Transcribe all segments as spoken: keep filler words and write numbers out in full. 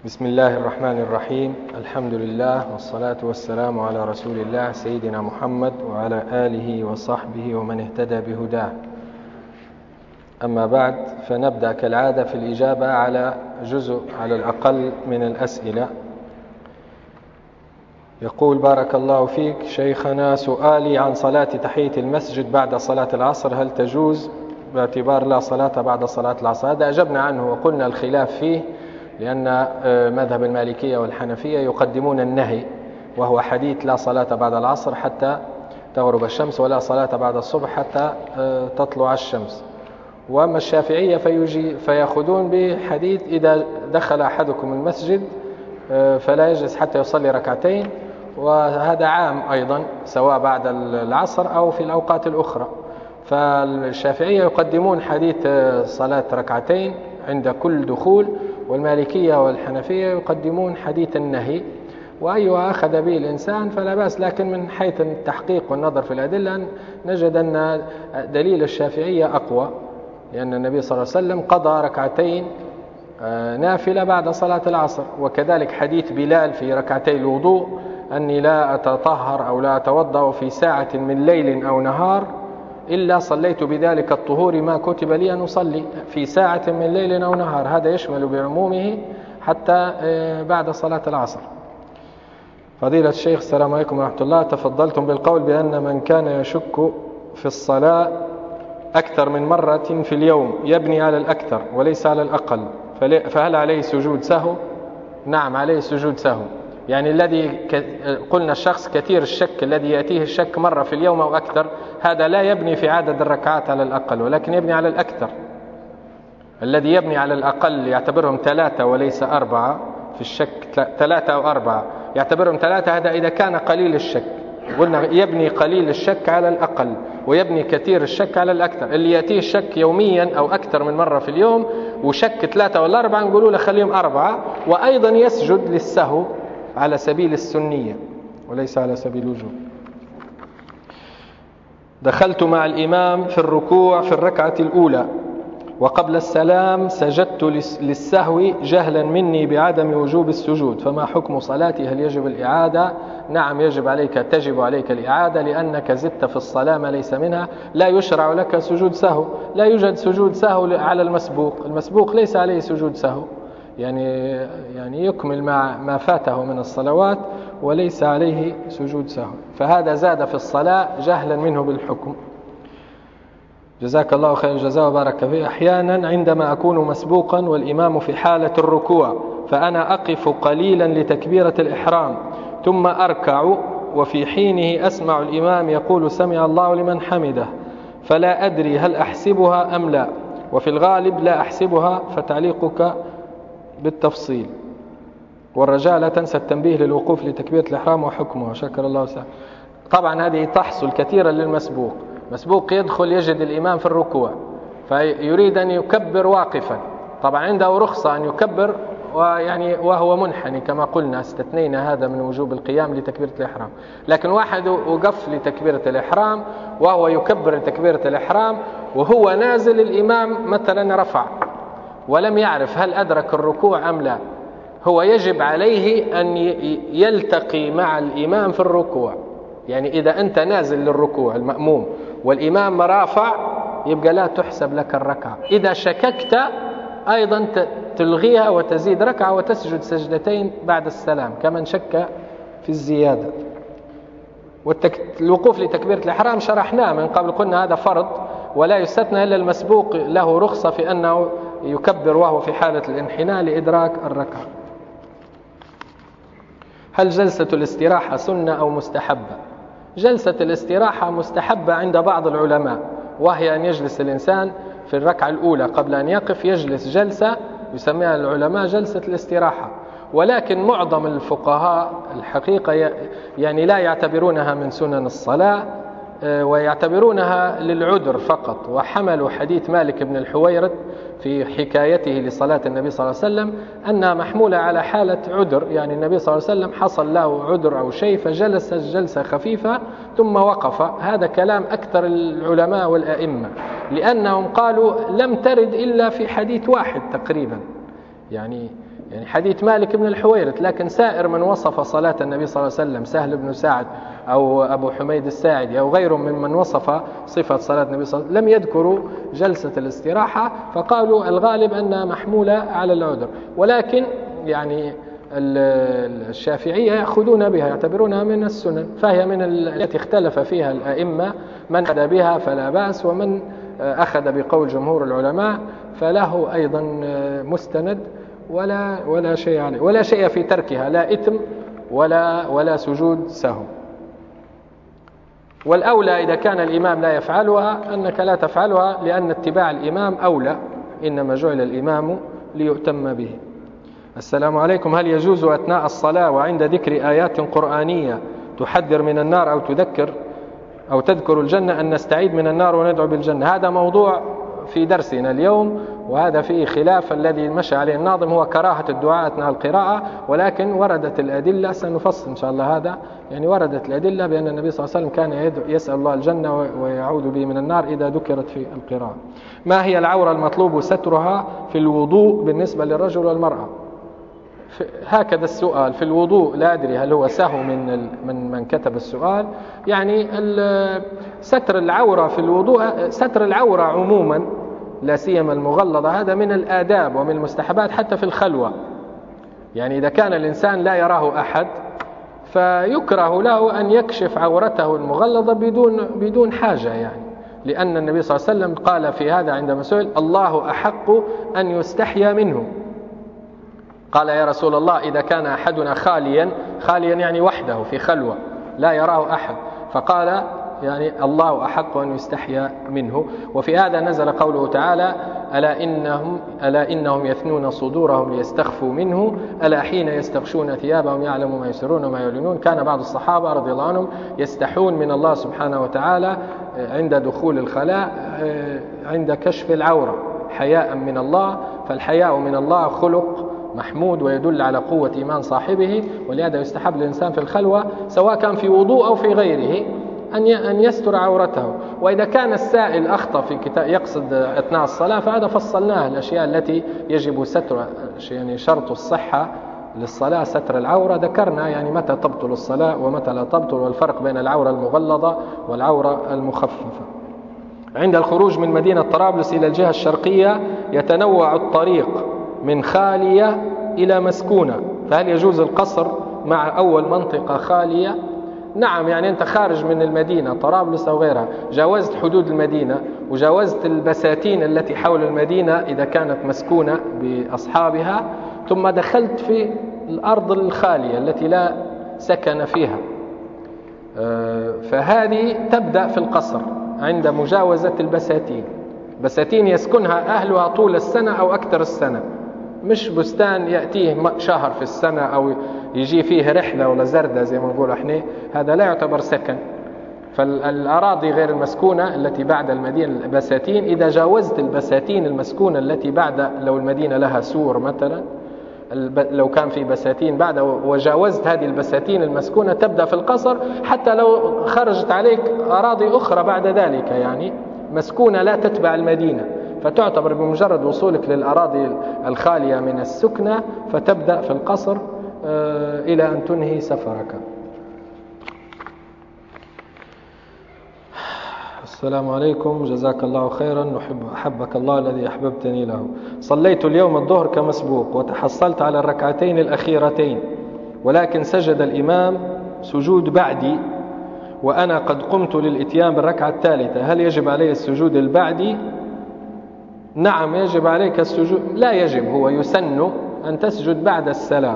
بسم الله الرحمن الرحيم. الحمد لله والصلاة والسلام على رسول الله سيدنا محمد وعلى آله وصحبه ومن اهتدى بهداه. أما بعد، فنبدأ كالعادة في الإجابة على جزء على الأقل من الأسئلة. يقول: بارك الله فيك شيخنا، سؤالي عن صلاة تحية المسجد بعد صلاة العصر، هل تجوز باعتبار لا صلاة بعد صلاة العصر؟ هذا أجبنا عنه وقلنا الخلاف فيه، لأن مذهب المالكية والحنفية يقدمون النهي، وهو حديث لا صلاة بعد العصر حتى تغرب الشمس، ولا صلاة بعد الصبح حتى تطلع الشمس. وأما الشافعية فيجي فيأخذون بحديث إذا دخل أحدكم المسجد فلا يجلس حتى يصلي ركعتين، وهذا عام أيضا سواء بعد العصر أو في الأوقات الأخرى. فالشافعية يقدمون حديث صلاة ركعتين عند كل دخول، والمالكية والحنفية يقدمون حديث النهي، وأيها أخذ به الإنسان فلا بأس. لكن من حيث التحقيق والنظر في الأدلة نجد أن دليل الشافعية أقوى، لأن النبي صلى الله عليه وسلم قضى ركعتين نافلة بعد صلاة العصر، وكذلك حديث بلال في ركعتي الوضوء أني لا أتطهر أو لا أتوضأ في ساعة من ليل أو نهار إلا صليت بذلك الطهور ما كتب لي أن أصلي في ساعة من ليل أو نهار. هذا يشمل بعمومه حتى بعد صلاة العصر. فضيلة الشيخ، السلام عليكم ورحمة الله. تفضلتم بالقول بأن من كان يشك في الصلاة أكثر من مرة في اليوم يبني على الأكثر وليس على الأقل، فهل عليه سجود سهو؟ نعم، عليه سجود سهو. يعني الذي قلنا الشخص كثير الشك الذي يأتيه الشك مرة في اليوم أو أكثر، هذا لا يبني في عدد الركعات على الأقل، ولكن يبني على الأكثر. الذي يبني على الأقل يعتبرهم ثلاثة وليس أربعة في الشك، ثلاثة أو أربعة يعتبرهم ثلاثة، هذا إذا كان قليل الشك. قلنا يبني قليل الشك على الأقل ويبني كثير الشك على الأكثر. اللي يأتيه الشك يوميا أو أكثر من مرة في اليوم وشك ثلاثة ولا أربعة، نقولوا له خليهم أربعة، وأيضا يسجد للسهو على سبيل السنية وليس على سبيل الوجوب. دخلت مع الإمام في الركوع في الركعة الأولى، وقبل السلام سجدت للسهو جهلا مني بعدم وجوب السجود، فما حكم صلاتي؟ هل يجب الإعادة؟ نعم، يجب عليك تجب عليك الإعادة، لأنك زدت في الصلاة ما ليس منها. لا يشرع لك سجود سهو، لا يوجد سجود سهو على المسبوق. المسبوق ليس عليه سجود سهو، يعني يعني يكمل ما ما فاته من الصلوات وليس عليه سجود سهو، فهذا زاد في الصلاة جهلا منه بالحكم. جزاك الله خير الجزاء وبارك فيه. أحيانا عندما أكون مسبوقا والإمام في حالة الركوع فأنا أقف قليلا لتكبيرة الإحرام ثم أركع، وفي حينه أسمع الإمام يقول سمع الله لمن حمده، فلا أدري هل أحسبها أم لا، وفي الغالب لا أحسبها، فتعليقك بالتفصيل، والرجاء لا تنسى التنبيه للوقوف لتكبيرة الإحرام وحكمها، شكر الله وسلم. طبعا هذه تحصل كثيرا للمسبوق. مسبوق يدخل يجد الإمام في الركوع فيريد أن يكبر واقفا، طبعا عنده رخصة أن يكبر ويعني وهو منحني كما قلنا، استثنينا هذا من وجوب القيام لتكبيرة الإحرام. لكن واحد وقف لتكبيرة الإحرام وهو يكبر لتكبيرة الإحرام وهو نازل الإمام مثلا رفع ولم يعرف هل أدرك الركوع أم لا، هو يجب عليه أن يلتقي مع الإمام في الركوع. يعني إذا أنت نازل للركوع المأموم والإمام رافع يبقى لا تحسب لك الركعة. إذا شككت أيضا تلغيها وتزيد ركعة وتسجد سجدتين بعد السلام كمن شك في الزيادة. والوقوف لتكبيرة الإحرام شرحناه من قبل، قلنا هذا فرض ولا يستثنى إلا المسبوق له رخصة في أنه يكبر وهو في حالة الانحناء لإدراك الركعة. هل جلسة الاستراحة سنة أو مستحبة؟ جلسة الاستراحة مستحبة عند بعض العلماء، وهي أن يجلس الإنسان في الركعة الأولى قبل أن يقف يجلس جلسة يسميها العلماء جلسة الاستراحة، ولكن معظم الفقهاء الحقيقة يعني لا يعتبرونها من سنن الصلاة ويعتبرونها للعذر فقط، وحملوا حديث مالك بن الحويرث في حكايته لصلاة النبي صلى الله عليه وسلم أنها محمولة على حالة عذر، يعني النبي صلى الله عليه وسلم حصل له عذر أو شيء فجلس جلسة خفيفة ثم وقف. هذا كلام أكثر العلماء والأئمة، لأنهم قالوا لم ترد إلا في حديث واحد تقريبا، يعني يعني حديث مالك بن الحويرث، لكن سائر من وصف صلاة النبي صلى الله عليه وسلم، سهل بن سعد أو أبو حميد الساعدي أو غيرهم ممن وصف صفة صلاة النبي صلى الله عليه وسلم لم يذكروا جلسة الاستراحة، فقالوا الغالب أنها محمولة على العذر. ولكن يعني الشافعية يأخذون بها، يعتبرونها من السنن، فهي من التي اختلف فيها الأئمة، من أخذ بها فلا بأس، ومن أخذ بقول جمهور العلماء فله أيضا مستند ولا ولا شيء عليه، ولا شيء في تركها، لا إثم ولا ولا سجود سهو. والأولى إذا كان الإمام لا يفعلها أنك لا تفعلها، لأن اتباع الإمام أولى، إنما جعل الإمام ليؤتم به. السلام عليكم، هل يجوز أثناء الصلاة وعند ذكر آيات قرآنية تحذر من النار أو تذكر أو تذكر الجنة أن نستعيد من النار وندعو بالجنة؟ هذا موضوع في درسنا اليوم، وهذا فيه خلاف. الذي مشى عليه الناظم هو كراهة الدعاء أثناء القراءة، ولكن وردت الأدلة، سنفصل إن شاء الله هذا، يعني وردت الأدلة بأن النبي صلى الله عليه وسلم كان يسأل الله الجنة ويعوذ به من النار إذا ذكرت في القراءة. ما هي العورة المطلوب سترها في الوضوء بالنسبة للرجل والمرأة؟ هكذا السؤال في الوضوء، لا أدري هل هو سهو من من من كتب السؤال. يعني ستر العورة في الوضوء، ستر العورة عموما لا سيما المغلظة، هذا من الآداب ومن المستحبات حتى في الخلوة. يعني إذا كان الإنسان لا يراه أحد فيكره له أن يكشف عورته المغلظة بدون بدون حاجة، يعني لأن النبي صلى الله عليه وسلم قال في هذا عندما سئل: الله أحق أن يستحيا منه. قال: يا رسول الله، إذا كان أحدنا خاليا، خاليا يعني وحده في خلوة لا يراه أحد، فقال يعني الله أحق أن يستحيا منه. وفي هذا نزل قوله تعالى: ألا إنهم, ألا إنهم يثنون صدورهم ليستخفوا منه، ألا حين يستغشون ثيابهم يعلم ما يسرون وما يعلنون. كان بعض الصحابة رضي الله عنهم يستحون من الله سبحانه وتعالى عند دخول الخلاء، عند كشف العورة، حياء من الله. فالحياء من الله خلق محمود ويدل على قوة إيمان صاحبه، ولهذا يستحب للإنسان في الخلوة سواء كان في وضوء أو في غيره أن يستر عورته. وإذا كان السائل أخطأ في كتاب يقصد أثناء الصلاة فهذا فصلناه، الأشياء التي يجب ستر، يعني شرط الصحة للصلاة ستر العورة، ذكرنا يعني متى تبطل الصلاة ومتى لا تبطل، والفرق بين العورة المغلظة والعورة المخففة. عند الخروج من مدينة طرابلس إلى الجهة الشرقية يتنوع الطريق من خالية إلى مسكونة، فهل يجوز القصر مع أول منطقة خالية؟ نعم، يعني أنت خارج من المدينة طرابلس أو غيرها، جاوزت حدود المدينة وجاوزت البساتين التي حول المدينة إذا كانت مسكونة بأصحابها، ثم دخلت في الأرض الخالية التي لا سكن فيها، فهذه تبدأ في القصر عند مجاوزة البساتين. بساتين يسكنها أهلها طول السنة أو أكثر السنة، مش بستان يأتيه شهر في السنة أو يجي فيه رحلة ولا زردة زي ما نقول احنا، هذا لا يعتبر سكن. فالأراضي غير المسكونة التي بعد المدينة البساتين، إذا جاوزت البساتين المسكونة التي بعد، لو المدينة لها سور مثلا، لو كان في بساتين بعد وجاوزت هذه البساتين المسكونة تبدأ في القصر، حتى لو خرجت عليك أراضي أخرى بعد ذلك يعني مسكونة لا تتبع المدينة، فتعتبر بمجرد وصولك للأراضي الخالية من السكنة فتبدأ في القصر إلى أن تنهي سفرك. السلام عليكم، جزاك الله خيرا، نحب أحبك الله الذي أحببتني له. صليت اليوم الظهر كمسبوق وتحصلت على الركعتين الأخيرتين، ولكن سجد الإمام سجود بعدي وأنا قد قمت للإتيان بالركعة الثالثة، هل يجب علي السجود البعدي؟ نعم يجب عليك السجود، لا يجب، هو يسن أن تسجد بعد السلام.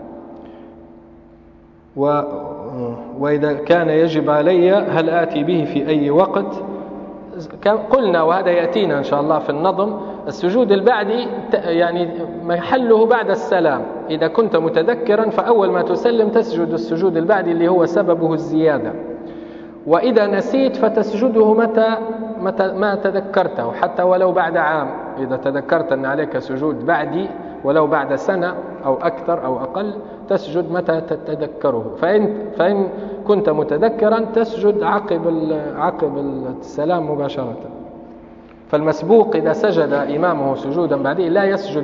و... وإذا كان يجب علي هل آتي به في أي وقت؟ قلنا وهذا يأتينا إن شاء الله في النظم، السجود البعدي يعني محله بعد السلام. إذا كنت متذكرا فأول ما تسلم تسجد السجود البعدي اللي هو سببه الزيادة، وإذا نسيت فتسجده متى, متى ما تذكرته، حتى ولو بعد عام. إذا تذكرت أن عليك سجود بعدي ولو بعد سنة أو أكثر أو أقل تسجد متى تتذكره. فإن, فإن كنت متذكرا تسجد عقب, عقب السلام مباشرة. فالمسبوق إذا سجد إمامه سجودا بعدي لا يسجد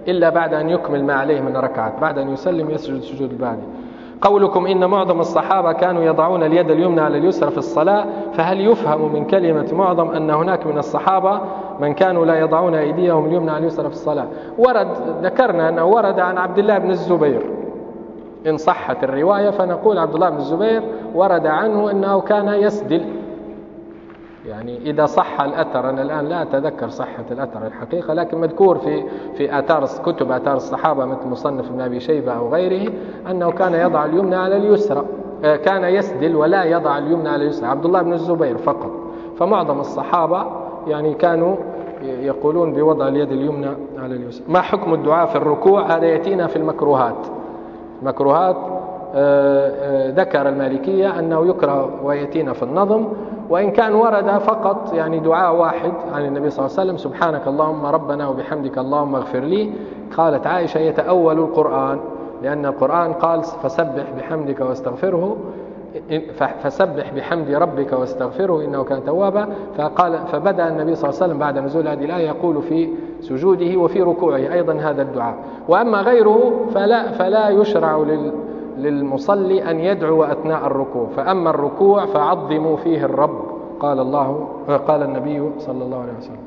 إلا بعد أن يكمل ما عليه من ركعات، بعد أن يسلم يسجد سجود البعد. قولكم إن معظم الصحابة كانوا يضعون اليد اليمنى على اليسرى في الصلاة، فهل يفهم من كلمة معظم أن هناك من الصحابة من كانوا لا يضعون أيديهم اليمنى على اليسرى في الصلاة؟ ورد، ذكرنا أنه ورد عن عبد الله بن الزبير، إن صحت الرواية فنقول عبد الله بن الزبير ورد عنه أنه كان يسدل، يعني إذا صح الأثر، أنا الآن لا أتذكر صحة الأثر الحقيقة، لكن مذكور في في آثار كتب آثار الصحابة مثل مصنف ابن أبي شيبة أو غيره أنه كان يضع اليمنى على اليسرى، كان يسدل ولا يضع اليمنى على اليسرى، عبد الله بن الزبير فقط. فمعظم الصحابة يعني كانوا يقولون بوضع اليد اليمنى على اليسرى. ما حكم الدعاء في الركوع؟ هذا يأتينا في المكروهات. مكروهات ذكر المالكية أنه يكره ويأتينا في النظم، وإن كان ورد فقط يعني دعاء واحد عن النبي صلى الله عليه وسلم: سبحانك اللهم ربنا وبحمدك اللهم اغفر لي. قالت عائشة: يتأول القرآن، لأن القرآن قال: فسبح بحمدك واستغفره، فسبح بحمد ربك واستغفره إنه كان توابا. فقال فبدأ النبي صلى الله عليه وسلم بعد نزول هذه الآية يقول في سجوده وفي ركوعه أيضا هذا الدعاء. وأما غيره فلا, فلا يشرع لل للمصلي أن يدعو أثناء الركوع، فأما الركوع فعظموا فيه الرب، قال الله قال النبي صلى الله عليه وسلم.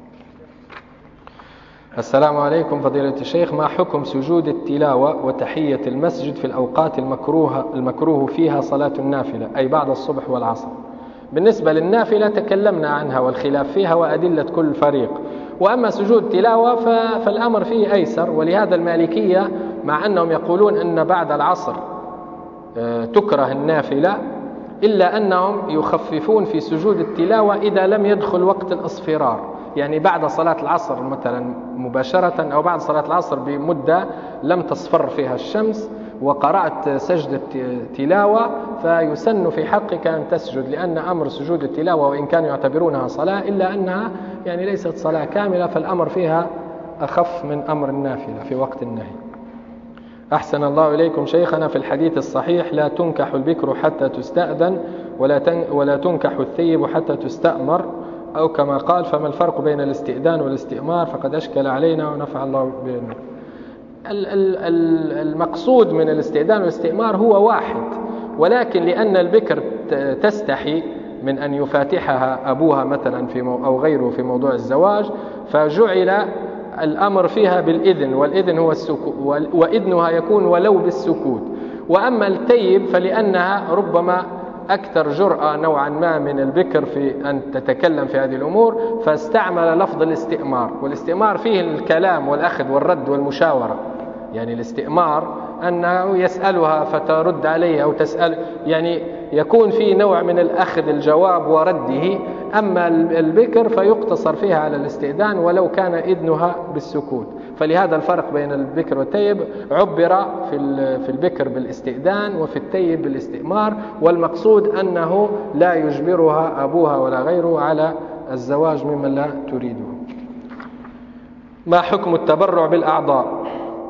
السلام عليكم فضيلة الشيخ، ما حكم سجود التلاوة وتحية المسجد في الأوقات المكروه المكروه فيها صلاة النافلة، أي بعد الصبح والعصر؟ بالنسبة للنافلة تكلمنا عنها والخلاف فيها وأدلة كل فريق. وأما سجود التلاوة فالأمر فيه أيسر، ولهذا المالكية مع أنهم يقولون أن بعد العصر تكره النافلة، إلا أنهم يخففون في سجود التلاوة إذا لم يدخل وقت الأصفرار، يعني بعد صلاة العصر مثلا مباشرة، أو بعد صلاة العصر بمدة لم تصفر فيها الشمس وقرأت سجدة تلاوة، فيسن في حقك أن تسجد، لأن أمر سجود التلاوة وإن كانوا يعتبرونها صلاة إلا أنها يعني ليست صلاة كاملة، فالأمر فيها أخف من أمر النافلة في وقت النهي. أحسن الله إليكم شيخنا، في الحديث الصحيح: لا تنكح البكر حتى تستأذن ولا ولا تنكح الثيب حتى تستأمر، أو كما قال. فما الفرق بين الاستئذان والاستئمار؟ فقد أشكل علينا ونفع الله بنا. المقصود من الاستئذان والاستئمار هو واحد، ولكن لأن البكر تستحي من أن يفاتحها أبوها مثلا في مو أو غيره في موضوع الزواج، فجعل الأمر فيها بالإذن، والإذن هو السكوت، وإذنها يكون ولو بالسكوت. وأما التيب فلأنها ربما أكثر جرأة نوعا ما من البكر في أن تتكلم في هذه الأمور، فاستعمل لفظ الاستئمار. والاستئمار فيه الكلام والأخذ والرد والمشاورة، يعني الاستئمار أنه يسألها فترد عليه، أو تسأل، يعني يكون فيه نوع من الأخذ الجواب ورده. أما البكر فيقتصر فيها على الاستئذان ولو كان إذنها بالسكوت. فلهذا الفرق بين البكر والتيب، عبر في البكر بالاستئذان وفي التيب بالاستئمار، والمقصود أنه لا يجبرها أبوها ولا غيره على الزواج ممن لا تريده. ما حكم التبرع بالأعضاء؟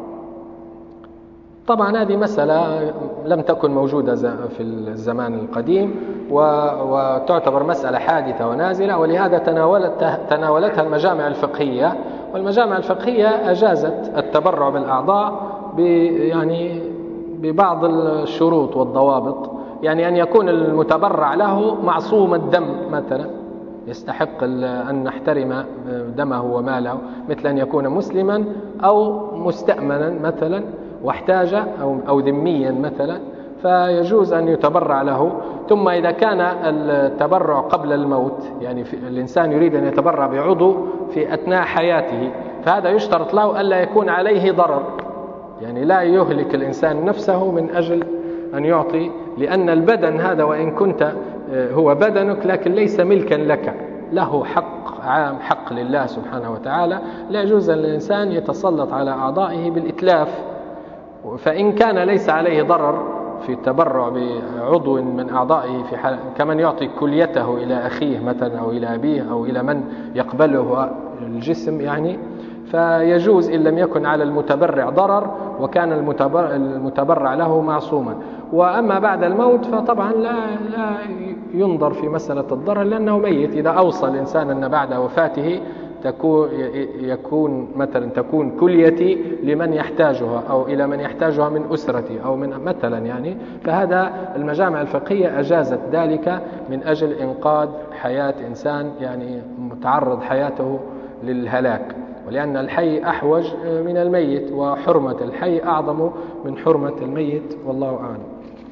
طبعا هذه مسألة لم تكن موجودة في الزمان القديم، وتعتبر مسألة حادثة ونازلة، ولهذا تناولت تناولتها المجامع الفقهية. والمجامع الفقهية أجازت التبرع بالأعضاء يعني ببعض الشروط والضوابط، يعني أن يكون المتبرع له معصوم الدم مثلا، يستحق أن نحترم دمه وماله، مثل أن يكون مسلما أو مستأمنا مثلا واحتاج أو, أو ذميا مثلا، فيجوز أن يتبرع له. ثم إذا كان التبرع قبل الموت، يعني الإنسان يريد أن يتبرع بعضو في أثناء حياته، فهذا يشترط له ألا يكون عليه ضرر، يعني لا يهلك الإنسان نفسه من أجل أن يعطي، لأن البدن هذا وإن كنت هو بدنك لكن ليس ملكا لك، له حق عام، حق لله سبحانه وتعالى. لا يجوز أن الإنسان يتسلط على أعضائه بالإتلاف. فإن كان ليس عليه ضرر في التبرع بعضو من أعضائه، في حال كمن يعطي كليته إلى أخيه مثلا أو إلى أبيه أو إلى من يقبله الجسم، يعني فيجوز إن لم يكن على المتبرع ضرر وكان المتبرع, المتبرع له معصوما. وأما بعد الموت فطبعا لا, لا ينظر في مسألة الضرر، لأنه ميت. إذا أوصى الإنسان أن بعد وفاته تكون يكون مثلا تكون كليتي لمن يحتاجها أو إلى من يحتاجها من أسرتي أو من مثلا يعني، فهذا المجامع الفقهية أجازت ذلك من أجل إنقاذ حياة إنسان يعني متعرض حياته للهلاك، ولأن الحي أحوج من الميت، وحرمة الحي أعظم من حرمة الميت، والله أعلم.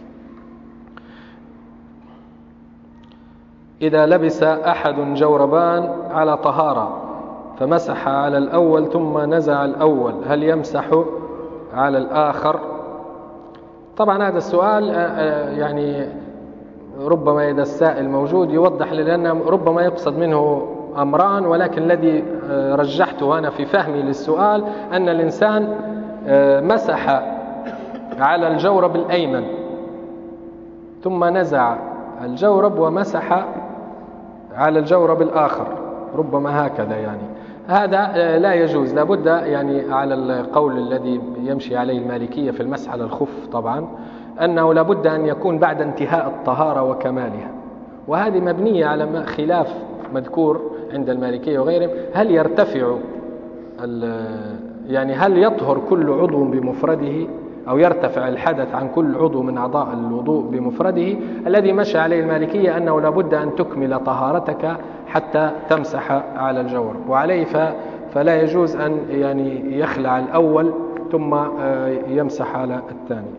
إذا لبس أحد جوربان على طهارة فمسح على الأول ثم نزع الأول، هل يمسح على الآخر؟ طبعا هذا السؤال يعني ربما إذا السائل موجود يوضح، لأن ربما يقصد منه أمران، ولكن الذي رجحته أنا في فهمي للسؤال أن الإنسان مسح على الجورب الأيمن ثم نزع الجورب ومسح على الجورب الآخر، ربما هكذا يعني. هذا لا يجوز، لابد يعني على القول الذي يمشي عليه المالكية في المسح على الخف طبعا أنه لابد أن يكون بعد انتهاء الطهارة وكمالها، وهذه مبنية على خلاف مذكور عند المالكية وغيرهم، هل يرتفع يعني هل يطهر كل عضو بمفرده أو يرتفع الحدث عن كل عضو من أعضاء الوضوء بمفرده. الذي مشى عليه المالكية أنه لابد أن تكمل طهارتك حتى تمسح على الجورب، وعليه فلا يجوز أن يعني يخلع الأول ثم يمسح على الثاني.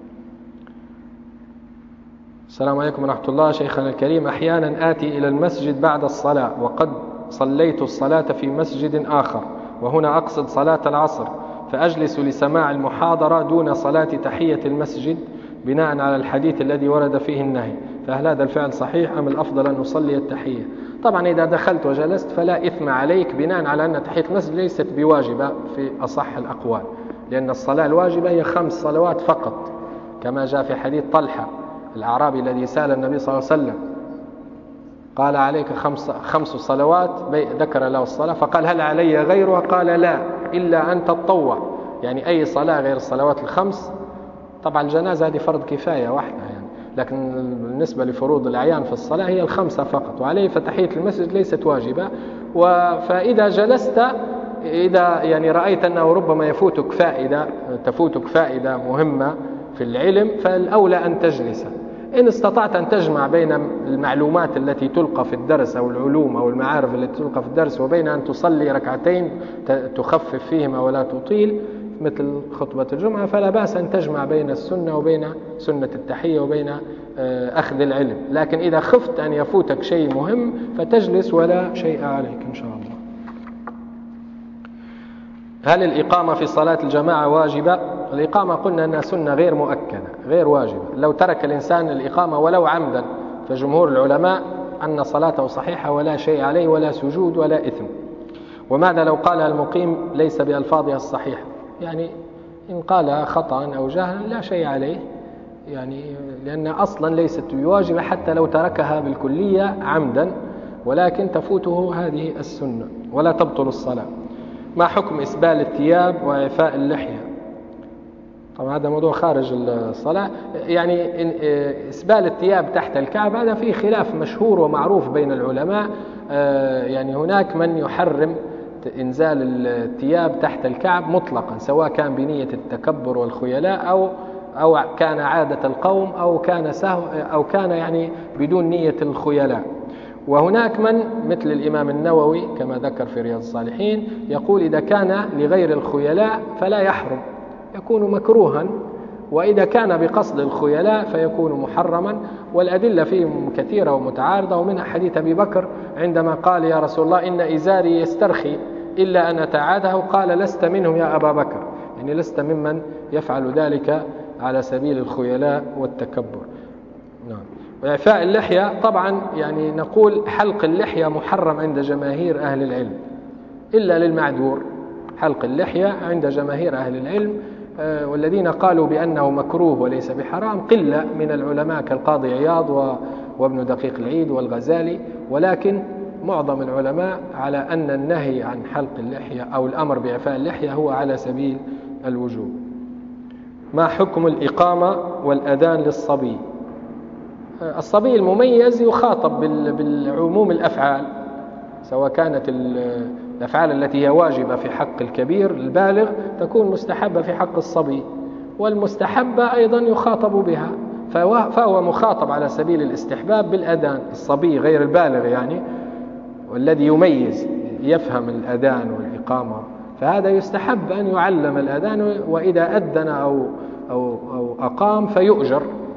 السلام عليكم ورحمة الله. شيخنا الكريم، أحيانا آتي إلى المسجد بعد الصلاة وقد صليت الصلاة في مسجد آخر، وهنا أقصد صلاة العصر، فأجلس لسماع المحاضرة دون صلاة تحية المسجد بناء على الحديث الذي ورد فيه النهي، فهل هذا الفعل صحيح أم الأفضل أن أصلي التحية؟ طبعا إذا دخلت وجلست فلا إثم عليك بناء على أن تحية المسجد ليست بواجبة في أصح الأقوال، لأن الصلاة الواجبة هي خمس صلوات فقط، كما جاء في حديث طلحة الأعرابي الذي سأل النبي صلى الله عليه وسلم قال عليك خمس, خمس صلوات، ذكر له الصلاة فقال هل علي غيرها؟ قال لا إلا أن تتطوع، يعني أي صلاة غير الصلوات الخمس. طبعا الجنازة هذه فرض كفاية واحدة يعني، لكن بالنسبة لفروض الأعيان في الصلاة هي الخمسة فقط، وعليه فتحية المسجد ليست واجبة. فإذا جلست إذا يعني رأيت أنه ربما يفوتك فائدة تفوتك فائدة مهمة في العلم فالأولى أن تجلس. إن استطعت أن تجمع بين المعلومات التي تلقى في الدرس أو العلوم أو المعارف التي تلقى في الدرس وبين أن تصلي ركعتين تخفف فيهما ولا تطيل مثل خطبة الجمعة، فلا بأس أن تجمع بين السنة وبين سنة التحية وبين أخذ العلم. لكن إذا خفت أن يفوتك شيء مهم فتجلس ولا شيء عليك إن شاء الله. هل الإقامة في صلاة الجماعة واجبة؟ الإقامة قلنا أنها سنة غير مؤكدة غير واجبة، لو ترك الإنسان الإقامة ولو عمدا فجمهور العلماء أن صلاته صحيحة ولا شيء عليه ولا سجود ولا إثم. وماذا لو قال المقيم ليس بألفاظها الصحيحة؟ يعني إن قال خطأ أو جهلا لا شيء عليه، يعني لأن أصلا ليست بواجبة حتى لو تركها بالكلية عمدا، ولكن تفوته هذه السنة ولا تبطل الصلاة. ما حكم إسبال الثياب وإعفاء اللحية؟ طبعا هذا موضوع خارج الصلاة. يعني إسبال الثياب تحت الكعب هذا فيه خلاف مشهور ومعروف بين العلماء. يعني هناك من يحرم إنزال الثياب تحت الكعب مطلقا، سواء كان بنية التكبر والخيلاء أو أو كان عادة القوم أو كان سهو أو كان يعني بدون نية الخيلاء. وهناك من مثل الإمام النووي كما ذكر في رياض الصالحين يقول إذا كان لغير الخيلاء فلا يحرم، يكون مكروها، وإذا كان بقصد الخيلاء فيكون محرما. والأدلة فيه كثيرة ومتعارضة، ومنها حديث أبي بكر عندما قال يا رسول الله إن إزاري يسترخي إلا أن أتعاده، قال لست منهم يا أبا بكر، يعني لست ممن يفعل ذلك على سبيل الخيلاء والتكبر. نعم. وإعفاء اللحية طبعا يعني نقول حلق اللحية محرم عند جماهير أهل العلم إلا للمعذور. حلق اللحية عند جماهير أهل العلم، والذين قالوا بأنه مكروه وليس بحرام قلة من العلماء كالقاضي عياض وابن دقيق العيد والغزالي، ولكن معظم العلماء على أن النهي عن حلق اللحية أو الأمر بإعفاء اللحية هو على سبيل الوجوب. ما حكم الإقامة والأذان للصبي؟ الصبي المميز يخاطب بالعموم الأفعال، سواء كانت الأفعال التي هي واجبة في حق الكبير البالغ تكون مستحبة في حق الصبي، والمستحبة أيضا يخاطب بها، فهو مخاطب على سبيل الاستحباب بالأذان. الصبي غير البالغ يعني، والذي يميز يفهم الأذان والإقامة، فهذا يستحب أن يعلم الأذان، وإذا أذن أو, أو, أو أقام فيؤجر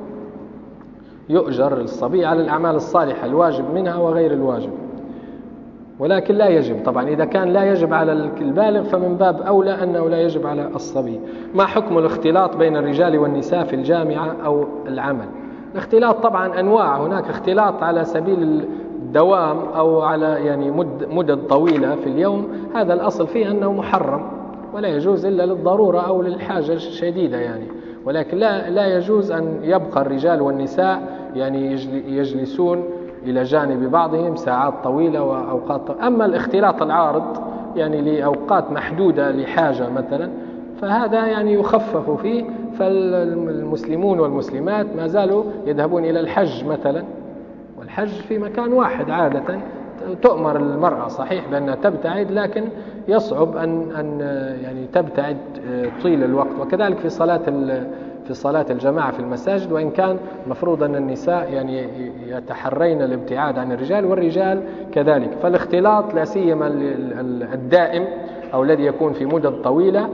يؤجر الصبي على الأعمال الصالحة الواجب منها وغير الواجب. ولكن لا يجب طبعا، إذا كان لا يجب على البالغ فمن باب أولى أنه لا يجب على الصبي. ما حكم الاختلاط بين الرجال والنساء في الجامعة أو العمل؟ الاختلاط طبعا أنواع، هناك اختلاط على سبيل الدوام أو على يعني مد مدد طويلة في اليوم، هذا الأصل فيه أنه محرم ولا يجوز إلا للضرورة أو للحاجة الشديدة يعني. ولكن لا لا يجوز أن يبقى الرجال والنساء يعني يجلسون إلى جانب بعضهم ساعات طويلة وأوقات طويلة. أما الاختلاط العارض يعني لأوقات محدودة لحاجة مثلا، فهذا يعني يخفف فيه. فالمسلمون والمسلمات ما زالوا يذهبون إلى الحج مثلا، والحج في مكان واحد عادة، تؤمر المرأة صحيح بأنها تبتعد، لكن يصعب أن أن يعني تبتعد طيل الوقت. وكذلك في صلاة في صلاة الجماعة في المساجد، وإن كان مفروض أن النساء يعني يتحرين الابتعاد عن الرجال، والرجال كذلك. فالاختلاط لا سيما الدائم أو الذي يكون في مدة طويلة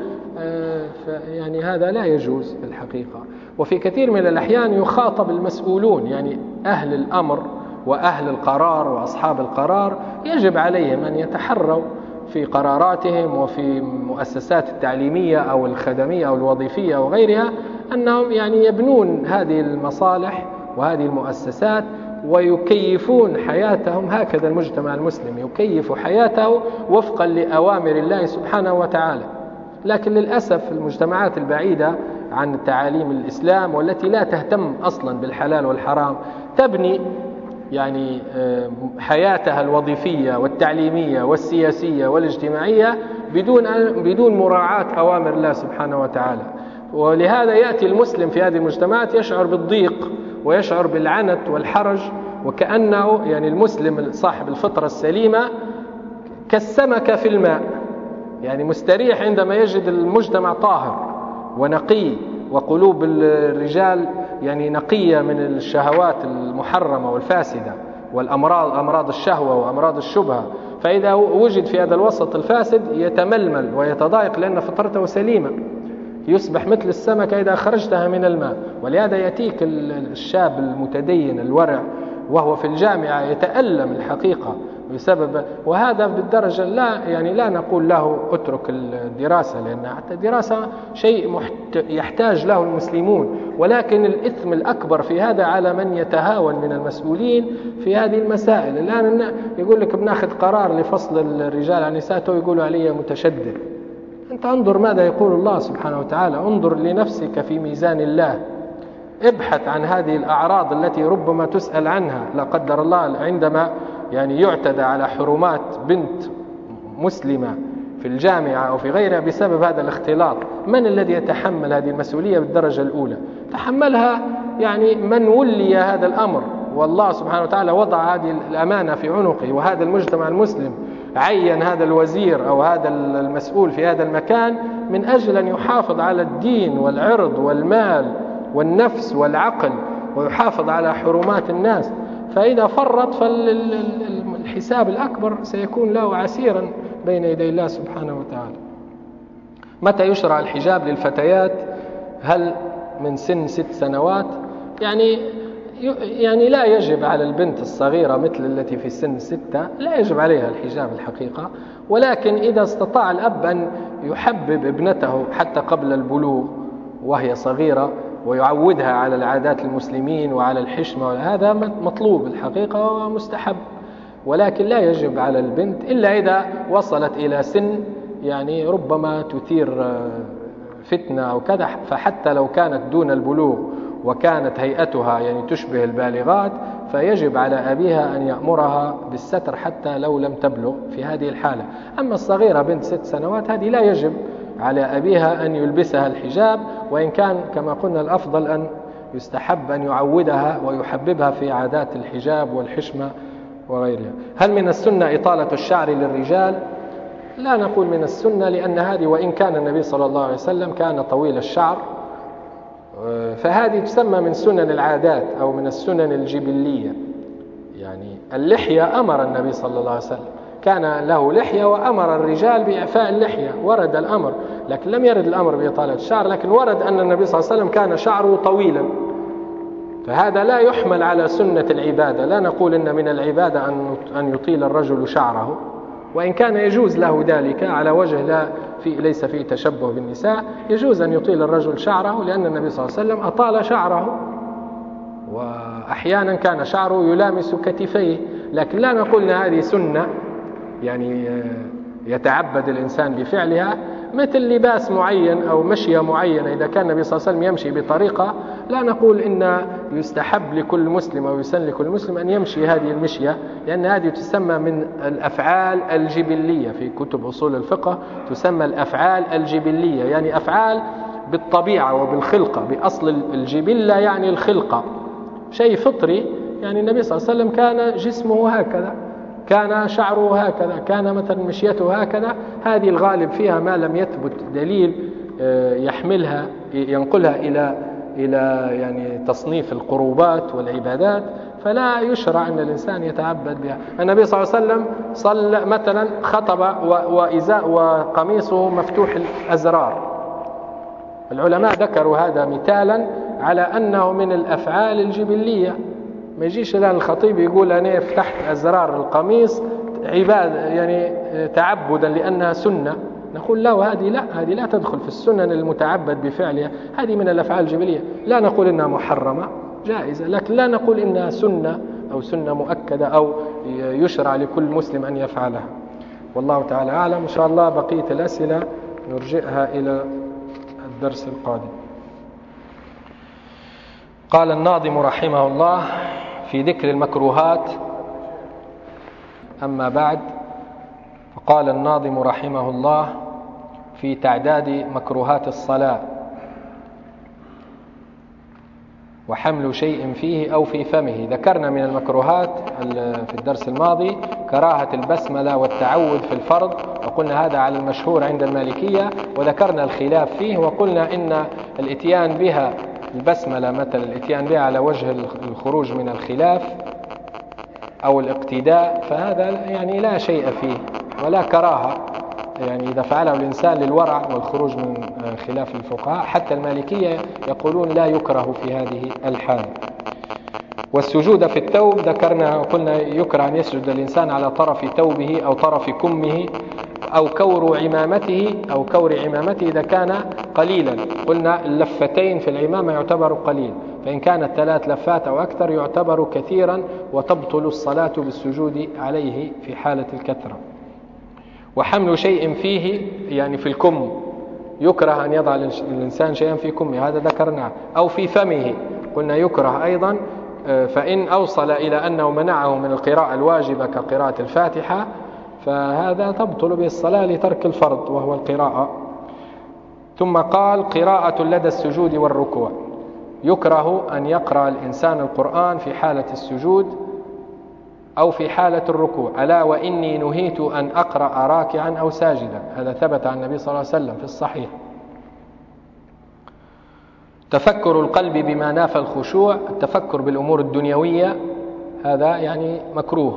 يعني هذا لا يجوز في الحقيقة. وفي كثير من الأحيان يخاطب المسؤولون يعني أهل الأمر وأهل القرار وأصحاب القرار، يجب عليهم أن يتحروا في قراراتهم وفي مؤسسات التعليمية أو الخدمية أو الوظيفية أو غيرها، أنهم يعني يبنون هذه المصالح وهذه المؤسسات ويكيفون حياتهم. هكذا المجتمع المسلم يكيف حياته وفقا لأوامر الله سبحانه وتعالى. لكن للأسف المجتمعات البعيدة عن تعاليم الإسلام والتي لا تهتم أصلا بالحلال والحرام تبني يعني حياتها الوظيفية والتعليمية والسياسية والاجتماعية بدون بدون مراعاة أوامر الله سبحانه وتعالى. ولهذا يأتي المسلم في هذه المجتمعات يشعر بالضيق ويشعر بالعنت والحرج، وكأنه يعني المسلم صاحب الفطرة السليمة كالسمكة في الماء، يعني مستريح عندما يجد المجتمع طاهر ونقي وقلوب الرجال يعني نقية من الشهوات المحرمة والفاسدة والأمراض أمراض الشهوة وأمراض الشبهة. فإذا وجد في هذا الوسط الفاسد يتململ ويتضايق لأن فطرته سليمة، يصبح مثل السمكة إذا خرجتها من الماء. ولهذا يأتيك الشاب المتدين الورع وهو في الجامعة يتألم الحقيقة بسبب، وهذا بالدرجة لا يعني لا نقول له اترك الدراسة، لأن حتى الدراسة شيء يحتاج له المسلمون، ولكن الإثم الأكبر في هذا على من يتهاون من المسؤولين في هذه المسائل. الآن يقول لك بناخذ قرار لفصل الرجال عن النساء ويقولوا عليه متشدد. أنت انظر ماذا يقول الله سبحانه وتعالى، انظر لنفسك في ميزان الله، ابحث عن هذه الأعراض التي ربما تسأل عنها لا قدر الله عندما يعني يعتدى على حرمات بنت مسلمة في الجامعة أو في غيرها بسبب هذا الاختلاط. من الذي يتحمل هذه المسؤولية بالدرجة الأولى؟ تحملها يعني من ولي هذا الأمر، والله سبحانه وتعالى وضع هذه الأمانة في عنقه، وهذا المجتمع المسلم عين هذا الوزير أو هذا المسؤول في هذا المكان من أجل أن يحافظ على الدين والعرض والمال والنفس والعقل ويحافظ على حرمات الناس. فإذا فرط فالحساب الأكبر سيكون له عسيرا بين يدي الله سبحانه وتعالى. متى يشرع الحجاب للفتيات؟ هل من سن ست سنوات؟ يعني يعني لا يجب على البنت الصغيرة مثل التي في سن ستة، لا يجب عليها الحجاب الحقيقة. ولكن إذا استطاع الأب أن يحبب ابنته حتى قبل البلوغ وهي صغيرة ويعودها على العادات المسلمين وعلى الحشمة، هذا مطلوب الحقيقة ومستحب. ولكن لا يجب على البنت إلا إذا وصلت إلى سن يعني ربما تثير فتنة أو كذا، فحتى لو كانت دون البلوغ وكانت هيئتها يعني تشبه البالغات فيجب على أبيها أن يأمرها بالستر حتى لو لم تبلغ في هذه الحالة. أما الصغيرة بنت ست سنوات هذه لا يجب على أبيها أن يلبسها الحجاب، وإن كان كما قلنا الأفضل أن يستحب أن يعودها ويحببها في عادات الحجاب والحشمة وغيرها. هل من السنة إطالة الشعر للرجال؟ لا نقول من السنة، لأن هذه وإن كان النبي صلى الله عليه وسلم كان طويل الشعر، فهذه تسمى من سنن العادات أو من السنن الجبلية. يعني اللحية أمر النبي صلى الله عليه وسلم، كان له لحية وأمر الرجال بإعفاء اللحية، ورد الأمر، لكن لم يرد الأمر بإطالة الشعر، لكن ورد أن النبي صلى الله عليه وسلم كان شعره طويلا، فهذا لا يحمل على سنة العبادة. لا نقول إن من العبادة أن يطيل الرجل شعره، وإن كان يجوز له ذلك على وجه لا في ليس فيه تشبه بالنساء، يجوز أن يطيل الرجل شعره، لأن النبي صلى الله عليه وسلم أطال شعره، وأحيانا كان شعره يلامس كتفيه، لكن لا نقول أن هذه سنة يعني يتعبد الإنسان بفعلها، مثل لباس معين أو مشية معينة. إذا كان النبي صلى الله عليه وسلم يمشي بطريقة، لا نقول إن يستحب لكل مسلم أو يسن لكل مسلم أن يمشي هذه المشية، لأن هذه تسمى من الأفعال الجبلية، في كتب أصول الفقه تسمى الأفعال الجبلية، يعني أفعال بالطبيعة وبالخلقة، بأصل الجبلة يعني الخلقة، شيء فطري. يعني النبي صلى الله عليه وسلم كان جسمه هكذا، كان شعره هكذا، كان مثلا مشيته هكذا. هذه الغالب فيها ما لم يثبت دليل يحملها ينقلها إلى إلى يعني تصنيف القربات والعبادات، فلا يشرع أن الإنسان يتعبد بها. النبي صلى الله عليه وسلم صلى مثلا خطب وإزاء وقميصه مفتوح الأزرار، العلماء ذكروا هذا مثالا على أنه من الأفعال الجبلية. ما يجيش الآن الخطيب يقول أنا فتحت أزرار القميص عبادة يعني تعبدا لأنها سنة، نقول لا، هذه لا هذه لا تدخل في السنن المتعبد بفعلها، هذه من الأفعال الجبلية. لا نقول إنها محرمة، جائزة، لكن لا نقول إنها سنة أو سنة مؤكدة أو يشرع لكل مسلم أن يفعلها. والله تعالى أعلم. إن شاء الله بقية الأسئلة نرجئها إلى الدرس القادم. قال الناظم رحمه الله في ذكر المكروهات: أما بعد، فقال الناظم رحمه الله في تعداد مكروهات الصلاة: وحمل شيء فيه أو في فمه. ذكرنا من المكروهات في الدرس الماضي كراهة البسملة والتعوذ في الفرض، وقلنا هذا على المشهور عند المالكية، وذكرنا الخلاف فيه، وقلنا إن الاتيان بها البسملة مثلا الاتيان بها على وجه الخروج من الخلاف أو الاقتداء، فهذا يعني لا شيء فيه ولا كراهة، يعني إذا فعله الإنسان للورع والخروج من خلاف الفقهاء. حتى المالكية يقولون لا يكره في هذه الحال. والسجود في الثوب ذكرنا وقلنا يكره أن يسجد الإنسان على طرف ثوبه أو طرف كمه أو كور عمامته أو كور عمامته إذا كان قليلا. قلنا اللفتين في العمامة يعتبر قليل، فإن كانت ثلاث لفات أو أكثر يعتبر كثيرا، وتبطل الصلاة بالسجود عليه في حالة الكثرة. وحمل شيء فيه يعني في الكم، يكره أن يضع الإنسان شيئا في كمه، هذا ذكرناه، أو في فمه قلنا يكره أيضا، فإن أوصل إلى أنه منعه من القراءة الواجبة كقراءة الفاتحة فهذا تبطل به الصلاة لترك الفرض وهو القراءة. ثم قال: قراءة لدى السجود والركوع، يكره أن يقرأ الإنسان القرآن في حالة السجود أو في حالة الركوع. ألا وإني نهيت أن أقرأ راكعا أو ساجدا، هذا ثبت عن النبي صلى الله عليه وسلم في الصحيح. تفكر القلب بما نافى الخشوع، التفكر بالأمور الدنيوية هذا يعني مكروه،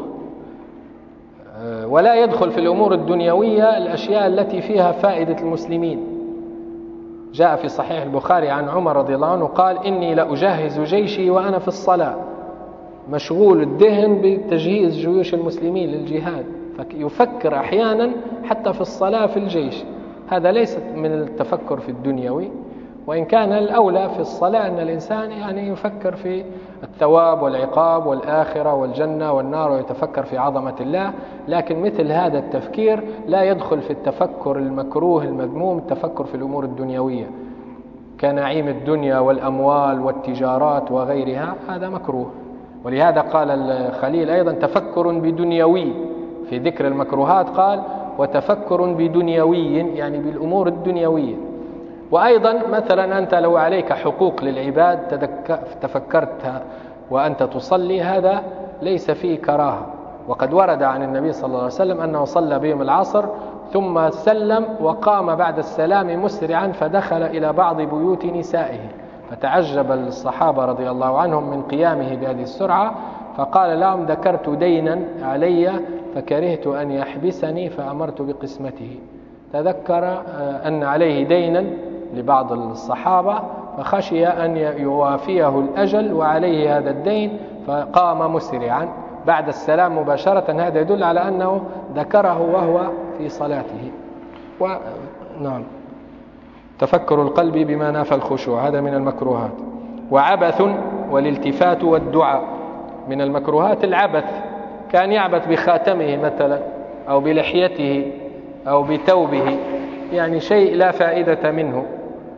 ولا يدخل في الأمور الدنيوية الأشياء التي فيها فائدة المسلمين. جاء في صحيح البخاري عن عمر رضي الله عنه قال: إني لأجهز جيشي وأنا في الصلاة، مشغول الذهن بتجهيز جيوش المسلمين للجهاد، فيفكر أحيانا حتى في الصلاة في الجيش. هذا ليس من التفكر في الدنيوي، وإن كان الأولى في الصلاة أن الإنسان يعني يفكر في الثواب والعقاب والآخرة والجنة والنار ويتفكر في عظمة الله، لكن مثل هذا التفكير لا يدخل في التفكر المكروه المذموم، التفكر في الأمور الدنيوية كنعيم الدنيا والأموال والتجارات وغيرها، هذا مكروه. ولهذا قال الخليل أيضا: تفكر بدنيوي، في ذكر المكروهات قال: وتفكر بدنيوي، يعني بالأمور الدنيوية. وأيضا مثلا أنت لو عليك حقوق للعباد تفكرتها وأنت تصلي، هذا ليس فيه كراهة، وقد ورد عن النبي صلى الله عليه وسلم أنه صلى بهم العصر ثم سلم وقام بعد السلام مسرعا فدخل إلى بعض بيوت نسائه، فتعجب الصحابة رضي الله عنهم من قيامه بهذه السرعة، فقال لهم: ذكرت دينا علي فكرهت أن يحبسني فأمرت بقسمته. تذكر أن عليه دينا لبعض الصحابة فخشي أن يوافيه الأجل وعليه هذا الدين، فقام مسرعا بعد السلام مباشرة. هذا يدل على أنه ذكره وهو في صلاته. و... نعم، تفكر القلب بما نافى الخشوع، هذا من المكروهات. وعبث والالتفات والدعاء من المكروهات. العبث كان يعبث بخاتمه مثلا أو بلحيته أو بثوبه، يعني شيء لا فائدة منه،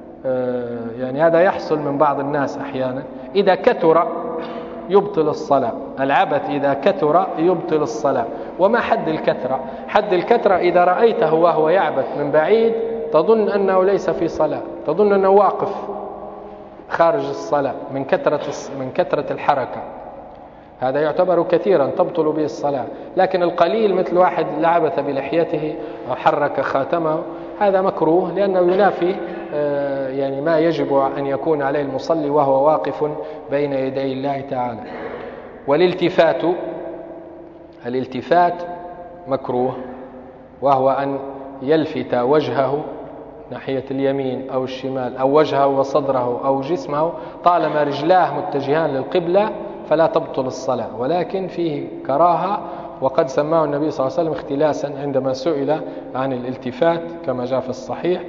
يعني هذا يحصل من بعض الناس أحيانا. إذا كثر يبطل الصلاة، العبث إذا كثر يبطل الصلاة. وما حد الكثرة؟ حد الكثرة إذا رأيته وهو يعبث من بعيد تظن أنه ليس في صلاة، تظن أنه واقف خارج الصلاة من كثرة من كثرة الحركة، هذا يعتبر كثيرا تبطل به الصلاة. لكن القليل مثل واحد لعبث بلحيته أو حرك خاتمه، هذا مكروه لأنه ينافي يعني ما يجب أن يكون عليه المصلي وهو واقف بين يدي الله تعالى. والالتفات، الالتفات مكروه، وهو أن يلفت وجهه ناحية اليمين أو الشمال أو وجهه وصدره أو جسمه طالما رجلاه متجهان للقبلة فلا تبطل الصلاة، ولكن فيه كراهة. وقد سماه النبي صلى الله عليه وسلم اختلاسا عندما سئل عن الالتفات كما جاء في الصحيح،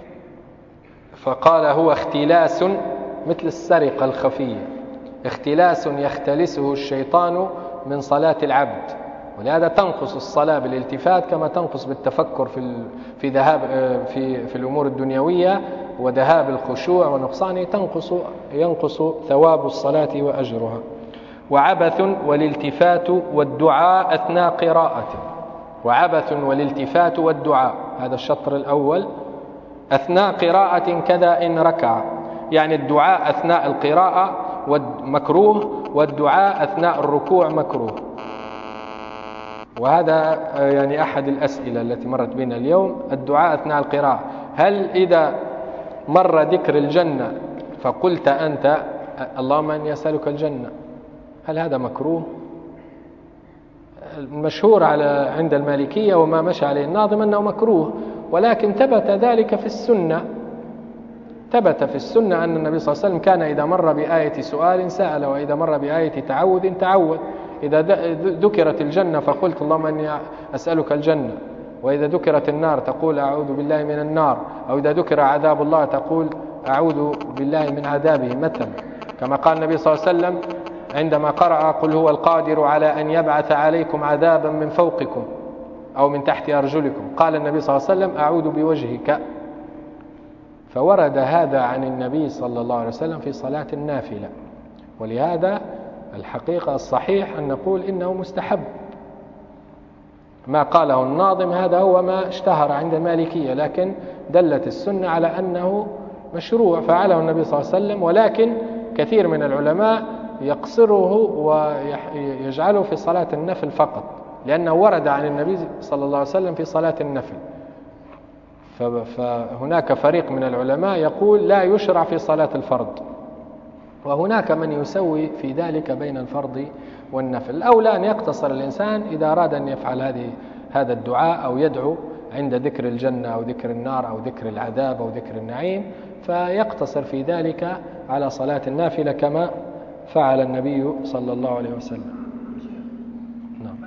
فقال: هو اختلاس مثل السرقة الخفية، اختلاس يختلسه الشيطان من صلاة العبد. ولهذا تنقص الصلاة بالالتفات كما تنقص بالتفكر في في ذهاب في في الأمور الدنيوية وذهاب الخشوع ونقصانه، تنقص ينقص ثواب الصلاة وأجرها. وعبث والالتفات والدعاء أثناء قراءته. وعبث والالتفات والدعاء، هذا الشطر الأول. أثناء قراءة كذا إن ركع، يعني الدعاء أثناء القراءة مكروه، والدعاء أثناء الركوع مكروه. وهذا يعني أحد الأسئلة التي مرت بنا اليوم، الدعاء أثناء القراءة. هل إذا مر ذكر الجنة فقلت أنت اللهم أني أسألك الجنة، هل هذا مكروه؟ المشهور على عند المالكية وما مشى عليه الناظم أنه مكروه، ولكن ثبت ذلك في السنة. ثبت في السنة أن النبي صلى الله عليه وسلم كان إذا مر بآية سؤال سأل، وإذا مر بآية تعوذ تعوذ. إذا ذكرت الجنة فقلت اللهم أني أسألك الجنة، وإذا ذكرت النار تقول أعوذ بالله من النار، أو إذا ذكر عذاب الله تقول أعوذ بالله من عذابه مثلا، كما قال النبي صلى الله عليه وسلم عندما قرأ قل هو القادر على أن يبعث عليكم عذابا من فوقكم أو من تحت أرجلكم، قال النبي صلى الله عليه وسلم أعوذ بوجهك. فورد هذا عن النبي صلى الله عليه وسلم في صلاة النافلة. ولهذا الحقيقة الصحيح أن نقول إنه مستحب. ما قاله الناظم هذا هو ما اشتهر عند المالكية، لكن دلت السنة على أنه مشروع فعله النبي صلى الله عليه وسلم، ولكن كثير من العلماء يقصره ويجعله في صلاة النفل فقط، لأنه ورد عن النبي صلى الله عليه وسلم في صلاة النفل. فهناك فريق من العلماء يقول لا يشرع في صلاة الفرض، وهناك من يسوي في ذلك بين الفرض والنفل. الأولى أن يقتصر الإنسان إذا أراد أن يفعل هذه هذا الدعاء أو يدعو عند ذكر الجنة أو ذكر النار أو ذكر العذاب أو ذكر النعيم، فيقتصر في ذلك على صلاة النافلة كما فعل النبي صلى الله عليه وسلم. نعم.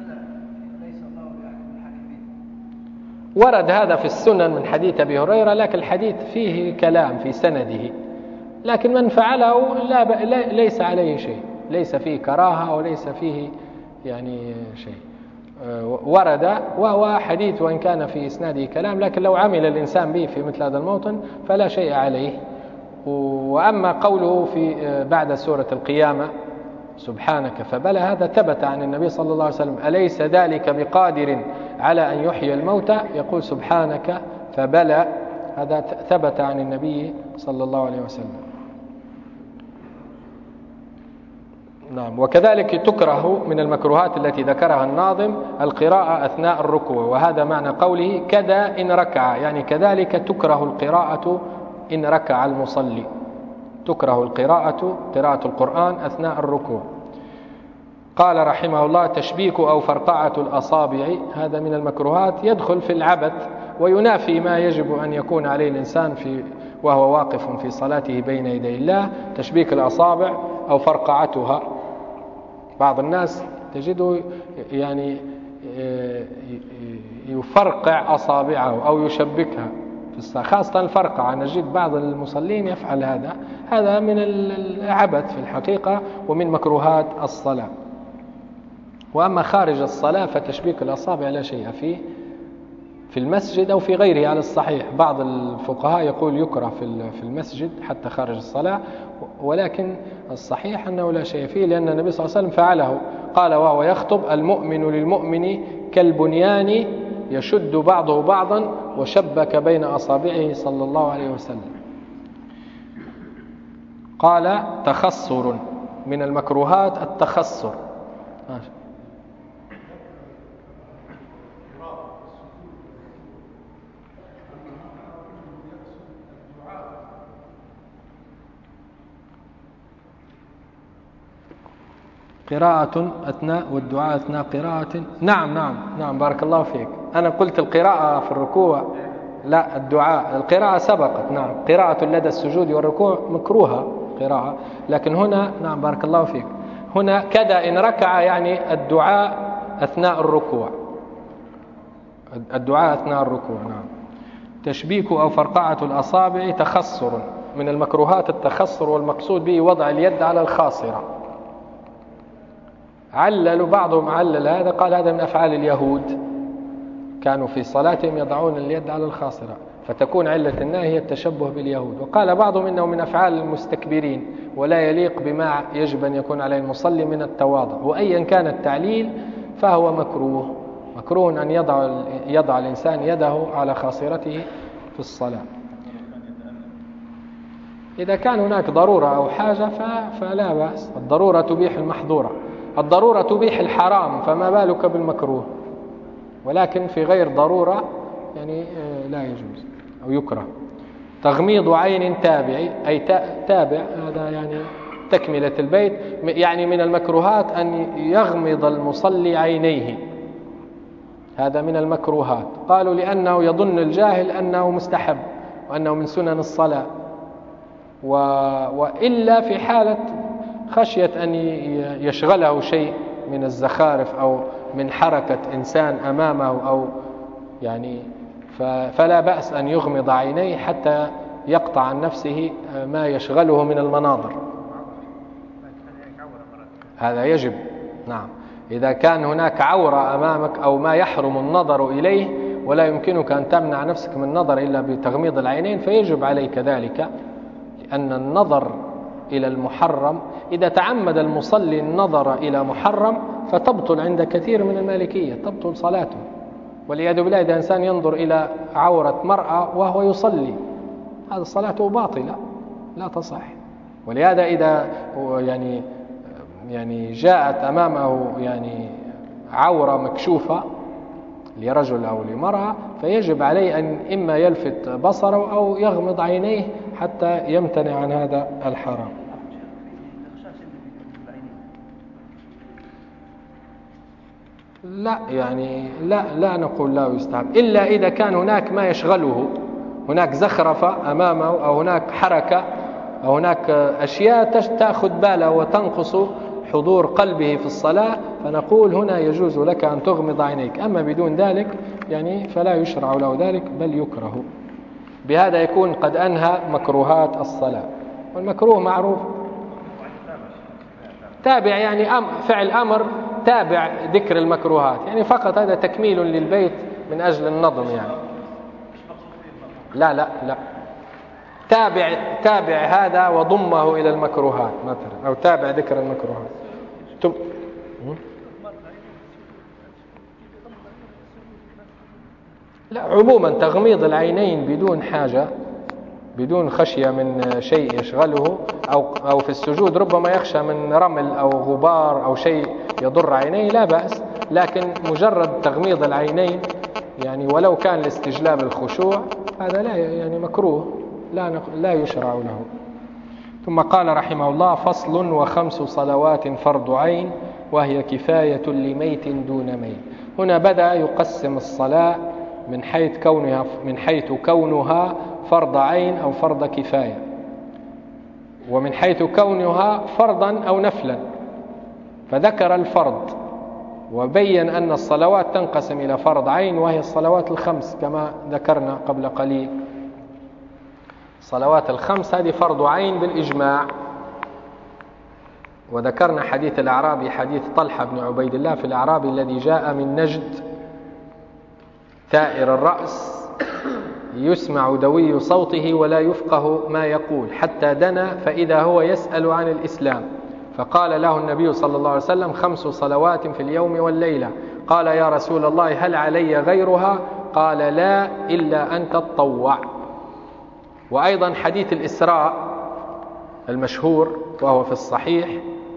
ورد هذا في السنن من حديث أبي هريرة، لكن الحديث فيه كلام في سنده، لكن من فعله لا ب... ليس عليه شيء، ليس فيه كراهة وليس فيه يعني شيء. ورد وهو حديث وإن كان في إسناده كلام، لكن لو عمل الإنسان به في مثل هذا الموطن فلا شيء عليه. وأما قوله في بعد سورة القيامة سبحانك فبلى، هذا ثبت عن النبي صلى الله عليه وسلم، أليس ذلك بقادر على أن يحيي الموتى، يقول سبحانك فبلى، هذا ثبت عن النبي صلى الله عليه وسلم. نعم. وكذلك تكره من المكروهات التي ذكرها الناظم القراءة أثناء الركوع، وهذا معنى قوله كذا إن ركع، يعني كذلك تكره القراءة إن ركع المصلي، تكره القراءة قراءة القرآن أثناء الركوع. قال رحمه الله تشبيك أو فرقعة الأصابع، هذا من المكروهات يدخل في العبث وينافي ما يجب أن يكون عليه الإنسان في وهو واقف في صلاته بين يدي الله، تشبيك الأصابع أو فرقعتها. بعض الناس تجده يعني يفرقع أصابعه أو يشبكها في الصلاة، خاصة الفرقعة، نجد بعض المصلين يفعل هذا، هذا من العبث في الحقيقة ومن مكروهات الصلاة. وأما خارج الصلاة فتشبيك الأصابع لا شيء فيه في المسجد أو في غيره على الصحيح. بعض الفقهاء يقول يكره في المسجد حتى خارج الصلاة، ولكن الصحيح أنه لا شيء فيه، لأن النبي صلى الله عليه وسلم فعله، قال وهو يخطب المؤمن للمؤمن كالبنيان يشد بعضه بعضا وشبك بين أصابعه صلى الله عليه وسلم. قال تخصر، من المكروهات التخصر. ماشي. قراءة أثناء والدعاء أثناء قراءة. نعم نعم نعم بارك الله فيك. أنا قلت القراءة في الركوع، لا الدعاء. القراءة سبقت، نعم قراءة لدى السجود والركوع مكروهة قراءة، لكن هنا نعم بارك الله فيك هنا كذا إن ركع، يعني الدعاء أثناء الركوع، الدعاء أثناء الركوع. نعم. تشبيك أو فرقعة الأصابع تخصر، من المكروهات التخصر، والمقصود به وضع اليد على الخاصرة. عللوا بعضهم علل هذا، قال هذا من أفعال اليهود، كانوا في صلاتهم يضعون اليد على الخاصرة، فتكون علة النهي هي التشبه باليهود. وقال بعضهم إنه من أفعال المستكبرين ولا يليق بما يجب أن يكون عليه المصلي من التواضع. وأيا كان التعليل فهو مكروه، مكروه أن يضع, يضع الإنسان يده على خاصرته في الصلاة. إذا كان هناك ضرورة أو حاجة فلا بأس، الضرورة تبيح المحظورة، الضرورة تبيح الحرام، فما بالك بالمكروه. ولكن في غير ضرورة يعني لا يجوز أو يكره. تغميض عين تابعي، أي تابع، هذا يعني تكملة البيت، يعني من المكروهات أن يغمض المصلي عينيه، هذا من المكروهات. قالوا لأنه يظن الجاهل أنه مستحب وأنه من سنن الصلاة، و... وإلا في حالة خشية أن يشغله شيء من الزخارف أو من حركة إنسان أمامه، أو يعني فلا بأس أن يغمض عينيه حتى يقطع عن نفسه ما يشغله من المناظر، هذا يجب. نعم. إذا كان هناك عورة أمامك أو ما يحرم النظر إليه ولا يمكنك أن تمنع نفسك من النظر إلا بتغميض العينين فيجب عليك ذلك، لأن النظر إلى المحرم، إذا تعمد المصلي النظر إلى محرم فتبطل عند كثير من المالكية، تبطل صلاته والعياذ بالله. إذا إنسان ينظر إلى عورة مرأة وهو يصلي، هذا صلاته باطلة لا تصح. ولهذا إذا يعني يعني جاءت أمامه يعني عورة مكشوفة لرجل أو لمرأة فيجب عليه أن إما يلفت بصره أو يغمض عينيه حتى يمتنع عن هذا الحرام. لا يعني لا لا نقول لا يستحب، إلا إذا كان هناك ما يشغله، هناك زخرفة أمامه أو هناك حركة أو هناك أشياء تأخذ باله وتنقص حضور قلبه في الصلاة، فنقول هنا يجوز لك أن تغمض عينيك. أما بدون ذلك يعني فلا يشرع له ذلك بل يكره. بهذا يكون قد أنهى مكروهات الصلاة. والمكروه معروف، تابع يعني أم فعل أمر تابع ذكر المكروهات، يعني فقط هذا تكميل للبيت من أجل النظم يعني. لا لا لا تابع تابع هذا وضمه إلى المكروهات مثلا، أو تابع ذكر المكروهات. تم... لا عموما تغميض العينين بدون حاجة بدون خشية من شيء يشغله، أو, أو في السجود ربما يخشى من رمل أو غبار أو شيء يضر عينيه، لا بأس. لكن مجرد تغميض العينين يعني ولو كان لاستجلاب الخشوع هذا لا يعني مكروه، لا, لا يشرع له. ثم قال رحمه الله: فصل: وخمس صلوات فرض عين وهي كفاية لميت دون ميت. هنا بدأ يقسم الصلاة من حيث كونها من حيث كونها فرض عين أو فرض كفاية، ومن حيث كونها فرضا أو نفلا. فذكر الفرض وبين أن الصلوات تنقسم إلى فرض عين وهي الصلوات الخمس كما ذكرنا قبل قليل. الصلوات الخمس هذه فرض عين بالإجماع. وذكرنا حديث الأعرابي، حديث طلحة بن عبيد الله في الأعرابي الذي جاء من نجد ثائر الرأس يسمع دوي صوته ولا يفقه ما يقول حتى دنا فإذا هو يسأل عن الإسلام، فقال له النبي صلى الله عليه وسلم: خمس صلوات في اليوم والليلة. قال: يا رسول الله هل علي غيرها؟ قال: لا إلا أن تتطوع. وأيضا حديث الإسراء المشهور وهو في الصحيح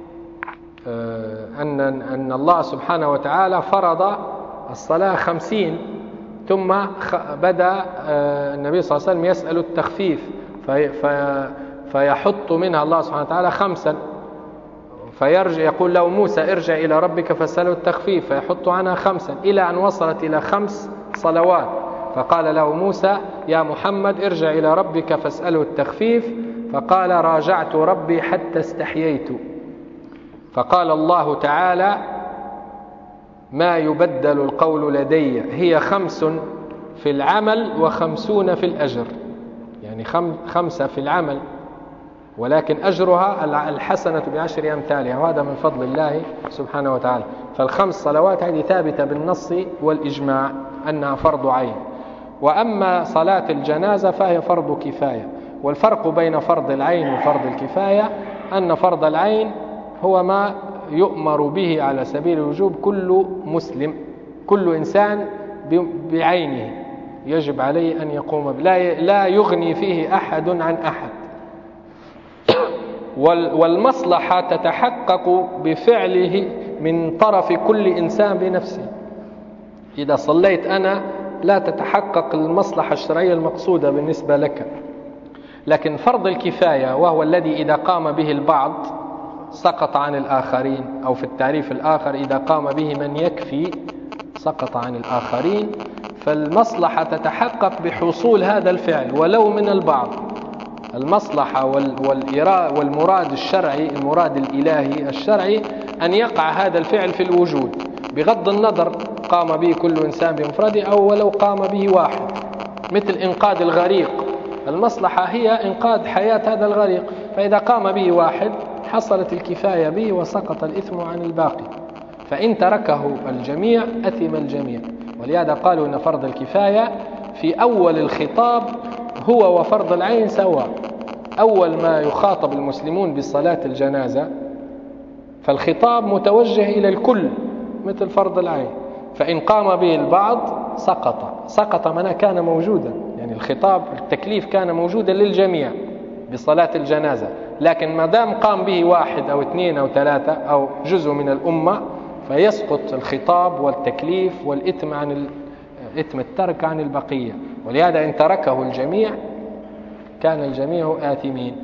أن أن الله سبحانه وتعالى فرض الصلاة خمسين، ثم بدأ النبي صلى الله عليه وسلم يسأل التخفيف في فيحط منها الله سبحانه وتعالى خمسا، فيرجع يقول له موسى: ارجع إلى ربك فاسأله التخفيف، فيحط عنها خمسا إلى أن وصلت إلى خمس صلوات. فقال له موسى: يا محمد ارجع إلى ربك فاسأله التخفيف. فقال: راجعت ربي حتى استحييت. فقال الله تعالى: ما يبدل القول لدي، هي خمس في العمل وخمسون في الأجر. يعني خمسة في العمل ولكن أجرها الحسنة بعشر أمثالها، وهذا من فضل الله سبحانه وتعالى. فالخمس صلوات هذه ثابتة بالنص والإجماع أنها فرض عين. وأما صلاة الجنازة فهي فرض كفاية. والفرق بين فرض العين وفرض الكفاية أن فرض العين هو ما يؤمر به على سبيل الوجوب كل مسلم، كل إنسان بعينه يجب عليه أن يقوم به، لا يغني فيه أحد عن أحد. والمصلحة تتحقق بفعله من طرف كل إنسان بنفسه. إذا صليت أنا لا تتحقق المصلحة الشرعية المقصودة بالنسبة لك. لكن فرض الكفاية وهو الذي إذا قام به البعض سقط عن الآخرين، أو في التعريف الآخر إذا قام به من يكفي سقط عن الآخرين. فالمصلحة تتحقق بحصول هذا الفعل ولو من البعض. المصلحة والمراد الشرعي، المراد الإلهي الشرعي، أن يقع هذا الفعل في الوجود بغض النظر قام به كل إنسان بمفرده أو ولو قام به واحد. مثل إنقاذ الغريق، المصلحة هي إنقاذ حياة هذا الغريق، فإذا قام به واحد حصلت الكفاية به وسقط الإثم عن الباقي. فإن تركه الجميع أثم الجميع. ولهذا قالوا أن فرض الكفاية في أول الخطاب هو وفرض العين سواء. أول ما يخاطب المسلمون بصلاة الجنازة فالخطاب متوجه إلى الكل مثل فرض العين، فإن قام به البعض سقط سقط من كان موجودا. يعني الخطاب التكليف كان موجودا للجميع بصلاة الجنازة، لكن ما دام قام به واحد أو اثنين أو ثلاثة أو جزء من الأمة فيسقط الخطاب والتكليف والإثم عن إثم الترك عن البقية. ولهذا إن تركه الجميع كان الجميع آثمين.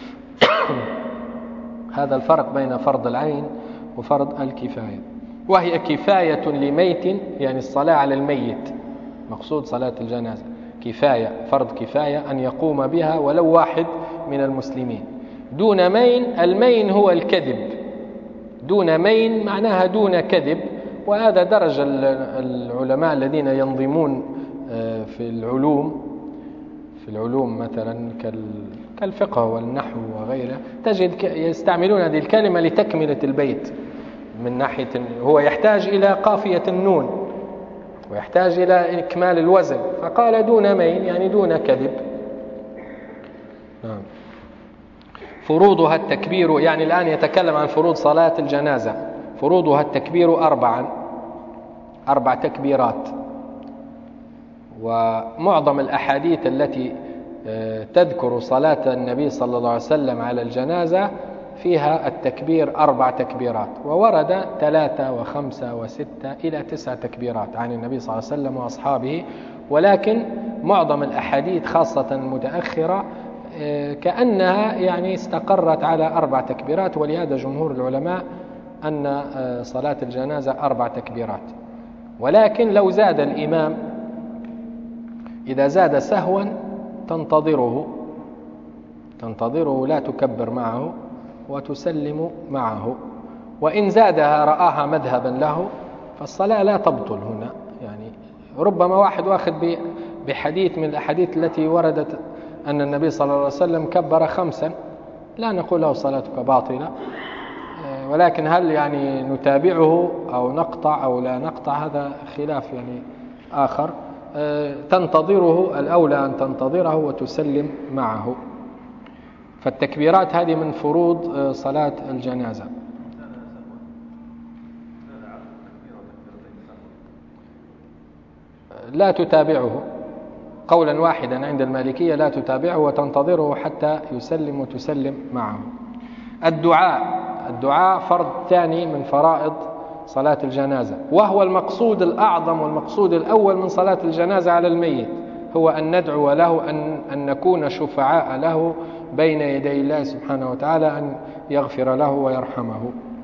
هذا الفرق بين فرض العين وفرض الكفاية. وهي كفاية لميت، يعني الصلاة على الميت، مقصود صلاة الجنازة كفاية، فرض كفاية أن يقوم بها ولو واحد من المسلمين. دون مين، المين هو الكذب، دون مين معناها دون كذب. وهذا درج العلماء الذين ينظمون في العلوم في العلوم مثلا كالفقه والنحو وغيره، تجد يستعملون هذه الكلمة لتكملة البيت. من ناحية هو يحتاج إلى قافية النون ويحتاج إلى إكمال الوزن، فقال دون مين يعني دون كذب. نعم. فروضها التكبير، يعني الآن يتكلم عن فروض صلاة الجنازة. فروضها التكبير أربعا، أربع تكبيرات. ومعظم الأحاديث التي تذكر صلاة النبي صلى الله عليه وسلم على الجنازة فيها التكبير أربع تكبيرات، وورد ثلاثة وخمسة وستة إلى تسع تكبيرات عن النبي صلى الله عليه وسلم وأصحابه، ولكن معظم الأحاديث خاصة المتأخرة كأنها يعني استقرت على أربع تكبيرات، ولهذا جمهور العلماء أن صلاة الجنازة أربع تكبيرات. ولكن لو زاد الإمام، إذا زاد سهوا تنتظره تنتظره لا تكبر معه وتسلم معه، وإن زادها رآها مذهبا له فالصلاة لا تبطل هنا. يعني ربما واحد واخذ بحديث من الأحاديث التي وردت أن النبي صلى الله عليه وسلم كبر خمسا، لا نقول له صلاتك باطلة، ولكن هل يعني نتابعه أو نقطع أو لا نقطع هذا خلاف يعني آخر. تنتظره، الأولى أن تنتظره وتسلم معه. فالتكبيرات هذه من فروض صلاة الجنازة. لا تتابعه قولا واحدا عند المالكية، لا تتابعه وتنتظره حتى يسلم وتسلم معه. الدعاء الدعاء فرض ثاني من فرائض صلاة الجنازة، وهو المقصود الأعظم والمقصود الأول من صلاة الجنازة على الميت، هو أن ندعو له، أن, أن نكون شفعاء له بين يدي الله سبحانه وتعالى، أن يغفر له ويرحمه.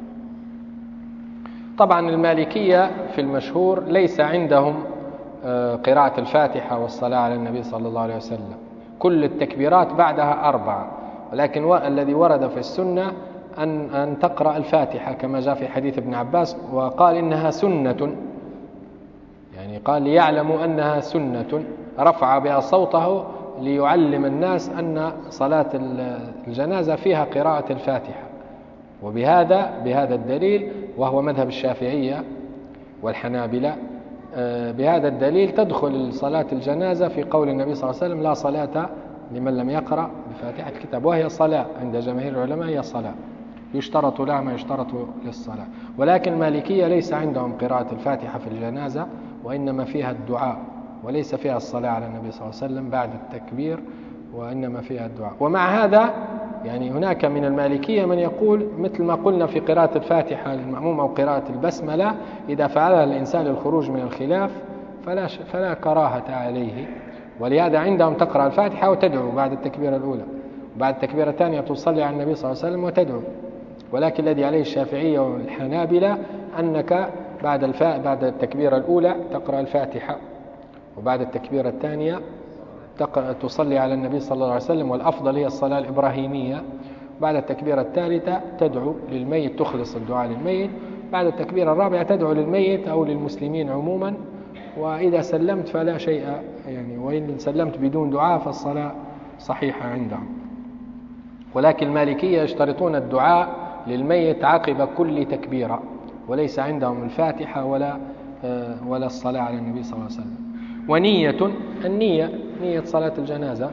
طبعا المالكية في المشهور ليس عندهم قراءة الفاتحة والصلاة على النبي صلى الله عليه وسلم، كل التكبيرات بعدها أربعة، ولكن الذي ورد في السنة أن, أن تقرأ الفاتحة كما جاء في حديث ابن عباس، وقال إنها سنة، يعني قال ليعلموا أنها سنة، رفع بها صوته ليعلم الناس أن صلاة الجنازة فيها قراءة الفاتحة. وبهذا بهذا الدليل، وهو مذهب الشافعية والحنابلة، بهذا الدليل تدخل صلاة الجنازة في قول النبي صلى الله عليه وسلم: لا صلاة لمن لم يقرأ بفاتحة الكتاب، وهي صلاة عند جماهير العلماء، هي صلاة يشترط لها ما يشترط للصلاة. ولكن المالكية ليس عندهم قراءة الفاتحة في الجنازة، وإنما فيها الدعاء، وليس فيها الصلاة على النبي صلى الله عليه وسلم بعد التكبير، وإنما فيها الدعاء. ومع هذا يعني هناك من المالكية من يقول مثل ما قلنا في قراءة الفاتحة للمأموم أو قراءة البسملة، إذا فعلها الإنسان للخروج من الخلاف فلا, فلا كراهة عليه، ولهذا عندهم تقرأ الفاتحة وتدعو بعد التكبيرة الأولى، وبعد التكبيرة الثانية تصلي على النبي صلى الله عليه وسلم وتدعو. ولكن الذي عليه الشافعية والحنابلة أنك بعد الفا... بعد التكبيرة الأولى تقرأ الفاتحة، وبعد التكبيرة الثانية تقرأ تصلي على النبي صلى الله عليه وسلم، والأفضل هي الصلاة الإبراهيمية. بعد التكبيرة الثالثة تدعو للميت، تخلص الدعاء للميت. بعد التكبيرة الرابعة تدعو للميت أو للمسلمين عموما. وإذا سلمت فلا شيء، يعني وإن سلمت بدون دعاء فالصلاة صحيحة عندهم. ولكن المالكية يشترطون الدعاء للميت عقب كل تكبيرة، وليس عندهم الفاتحة ولا ولا الصلاة على النبي صلى الله عليه وسلم. ونية، النية نية صلاة الجنازة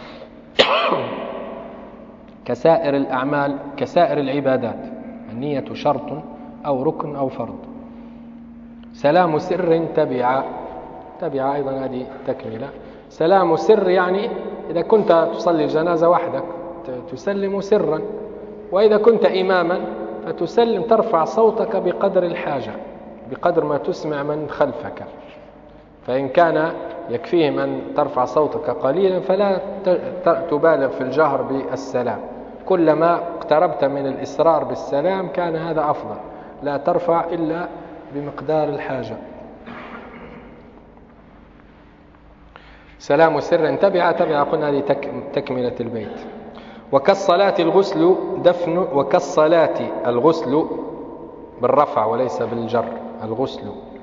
كسائر الأعمال كسائر العبادات، النية شرط أو ركن أو فرض. سلام سر تبع تبع أيضا هذه تكملة. سلام سر يعني إذا كنت تصلي الجنازة وحدك تسلم سرا، وإذا كنت إماما فتسلم ترفع صوتك بقدر الحاجة، بقدر ما تسمع من خلفك. فإن كان يكفيهم أن ترفع صوتك قليلا فلا تبالغ في الجهر بالسلام، كلما اقتربت من الإسرار بالسلام كان هذا أفضل، لا ترفع إلا بمقدار الحاجة. سلام سر تبع تبع قلنا هذه تكملة البيت. وكالصلاة الغسل دفن، وكالصلاة الغسل بالرفع وليس بالجر، الغسل.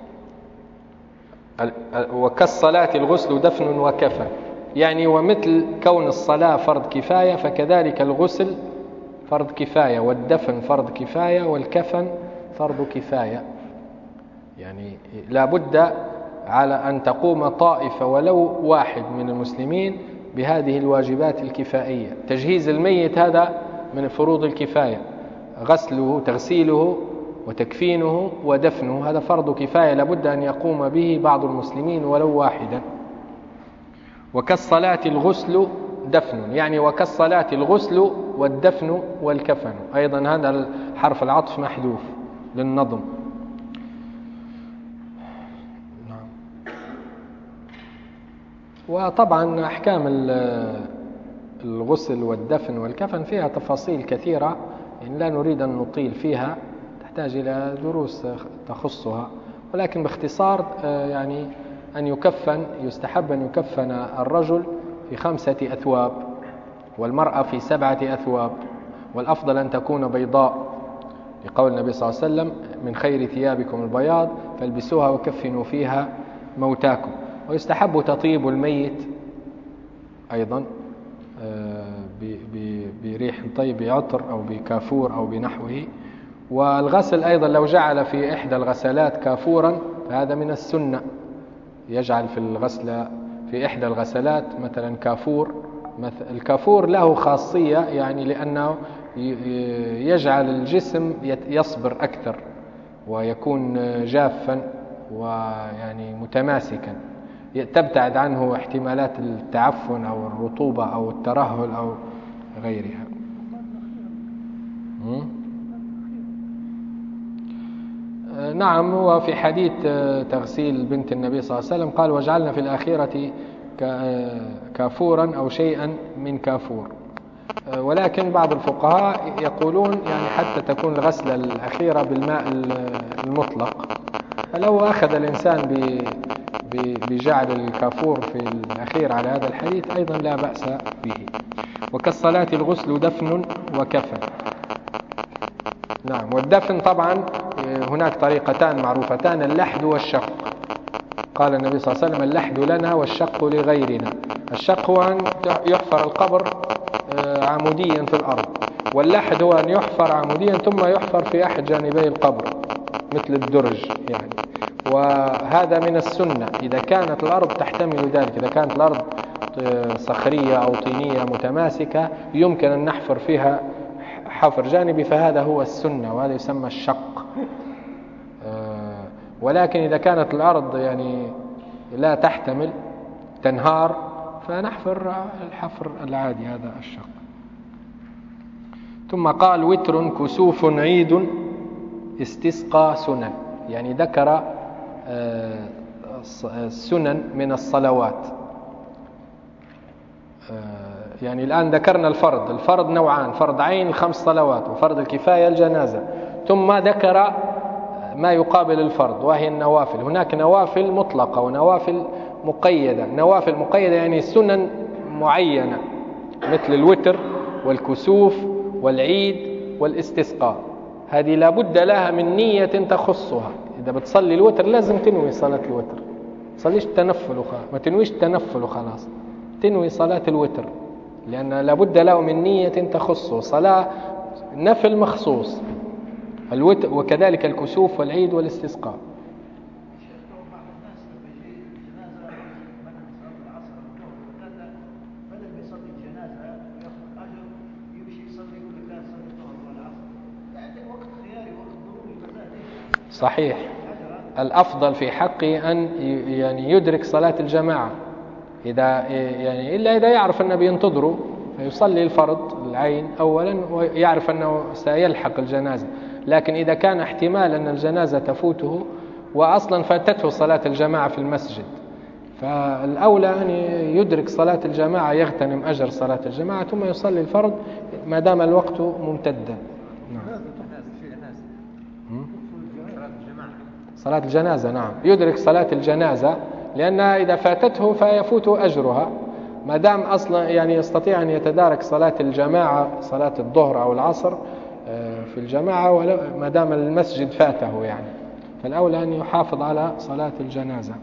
وكالصلاة الغسل دفن وكفن، يعني ومثل كون الصلاة فرض كفاية فكذلك الغسل فرض كفاية، والدفن فرض كفاية، والكفن فرض كفاية. يعني لا بد على أن تقوم طائفة ولو واحد من المسلمين بهذه الواجبات الكفائية. تجهيز الميت هذا من فروض الكفاية، غسله تغسيله وتكفينه ودفنه هذا فرض كفاية، لابد أن يقوم به بعض المسلمين ولو واحدا. وكالصلاة الغسل دفن، يعني وكالصلاة الغسل والدفن والكفن. أيضا هذا حرف العطف محذوف للنظم. وطبعا أحكام الغسل والدفن والكفن فيها تفاصيل كثيرة، يعني لا نريد أن نطيل فيها، تحتاج إلى دروس تخصها، ولكن باختصار يعني أن يكفن، يستحب أن يكفن الرجل في خمسة أثواب والمرأة في سبعة أثواب، والأفضل أن تكون بيضاء، لقول النبي صلى الله عليه وسلم: من خير ثيابكم البياض فالبسوها وكفنوا فيها موتاكم. ويستحب تطيب الميت أيضا بريح طيب، بعطر أو بكافور أو بنحوه. والغسل أيضا لو جعل في إحدى الغسلات كافورا فهذا من السنة، يجعل في الغسل في إحدى الغسلات مثلا كافور. الكافور له خاصية، يعني لأنه يجعل الجسم يصبر أكثر ويكون جافا ويعني متماسكا، تبتعد عنه احتمالات التعفن أو الرطوبة أو الترهل أو غيرها. نعم، وفي حديث تغسيل بنت النبي صلى الله عليه وسلم قال: وجعلنا في الآخرة كافورا أو شيئا من كافور. ولكن بعض الفقهاء يقولون يعني حتى تكون الغسلة الأخيرة بالماء المطلق، فلو أخذ الإنسان بجعل الكافور في الأخير على هذا الحديث أيضا لا بأس به. وكالصلاة الغسل دفن وكفن. نعم، والدفن طبعا هناك طريقتان معروفتان: اللحد والشق. قال النبي صلى الله عليه وسلم: اللحد لنا والشق لغيرنا. الشق هو أن يحفر القبر عموديا في الأرض، واللحد هو أن يحفر عموديا ثم يحفر في أحد جانبي القبر مثل الدرج يعني. وهذا من السنة إذا كانت الأرض تحتمل ذلك. إذا كانت الأرض صخرية أو طينية متماسكة يمكن أن نحفر فيها حفر جانبي، فهذا هو السنة، وهذا يسمى الشق. ولكن إذا كانت الأرض يعني لا تحتمل، تنهار، فنحفر الحفر العادي، هذا الشق. ثم قال: وتر كسوف عيد استسقى سنن، يعني ذكر السنن من الصلوات. يعني الآن ذكرنا الفرض، الفرض نوعان: فرض عين الخمس صلوات، وفرض الكفاية الجنازة. ثم ذكر ما يقابل الفرض وهي النوافل. هناك نوافل مطلقة ونوافل مقيدة. نوافل مقيدة يعني سنن معينة مثل الوتر والكسوف والعيد والاستسقاء، هذه لابد لها من نية تخصها. إذا بتصلي الوتر لازم تنوي صلاة الوتر، تصليش التنفل وخلاص، ما تنويش التنفل وخلاص، تنوي صلاة الوتر، لأن لابد له من نية تخصه، صلاة نفل مخصوص الوتر. وكذلك الكسوف والعيد والاستسقاء. صحيح، الأفضل في حقه أن يعني يدرك صلاة الجماعة، إذا يعني إلا إذا يعرف أنه بينتظره فيصلي الفرض العين أولا ويعرف أنه سيلحق الجنازة. لكن إذا كان احتمال أن الجنازة تفوته وأصلا فاتته صلاة الجماعة في المسجد، فالأولى أن يدرك صلاة الجماعة، يغتنم أجر صلاة الجماعة ثم يصلي الفرض ما دام الوقت ممتدا. صلاة الجنازة نعم، يدرك صلاة الجنازة، لأنها إذا فاتته فيفوت أجرها، ما دام أصلا يعني يستطيع أن يتدارك صلاة الجماعة، صلاة الظهر أو العصر في الجماعة، ما دام المسجد فاته يعني، فالأولى أن يحافظ على صلاة الجنازة.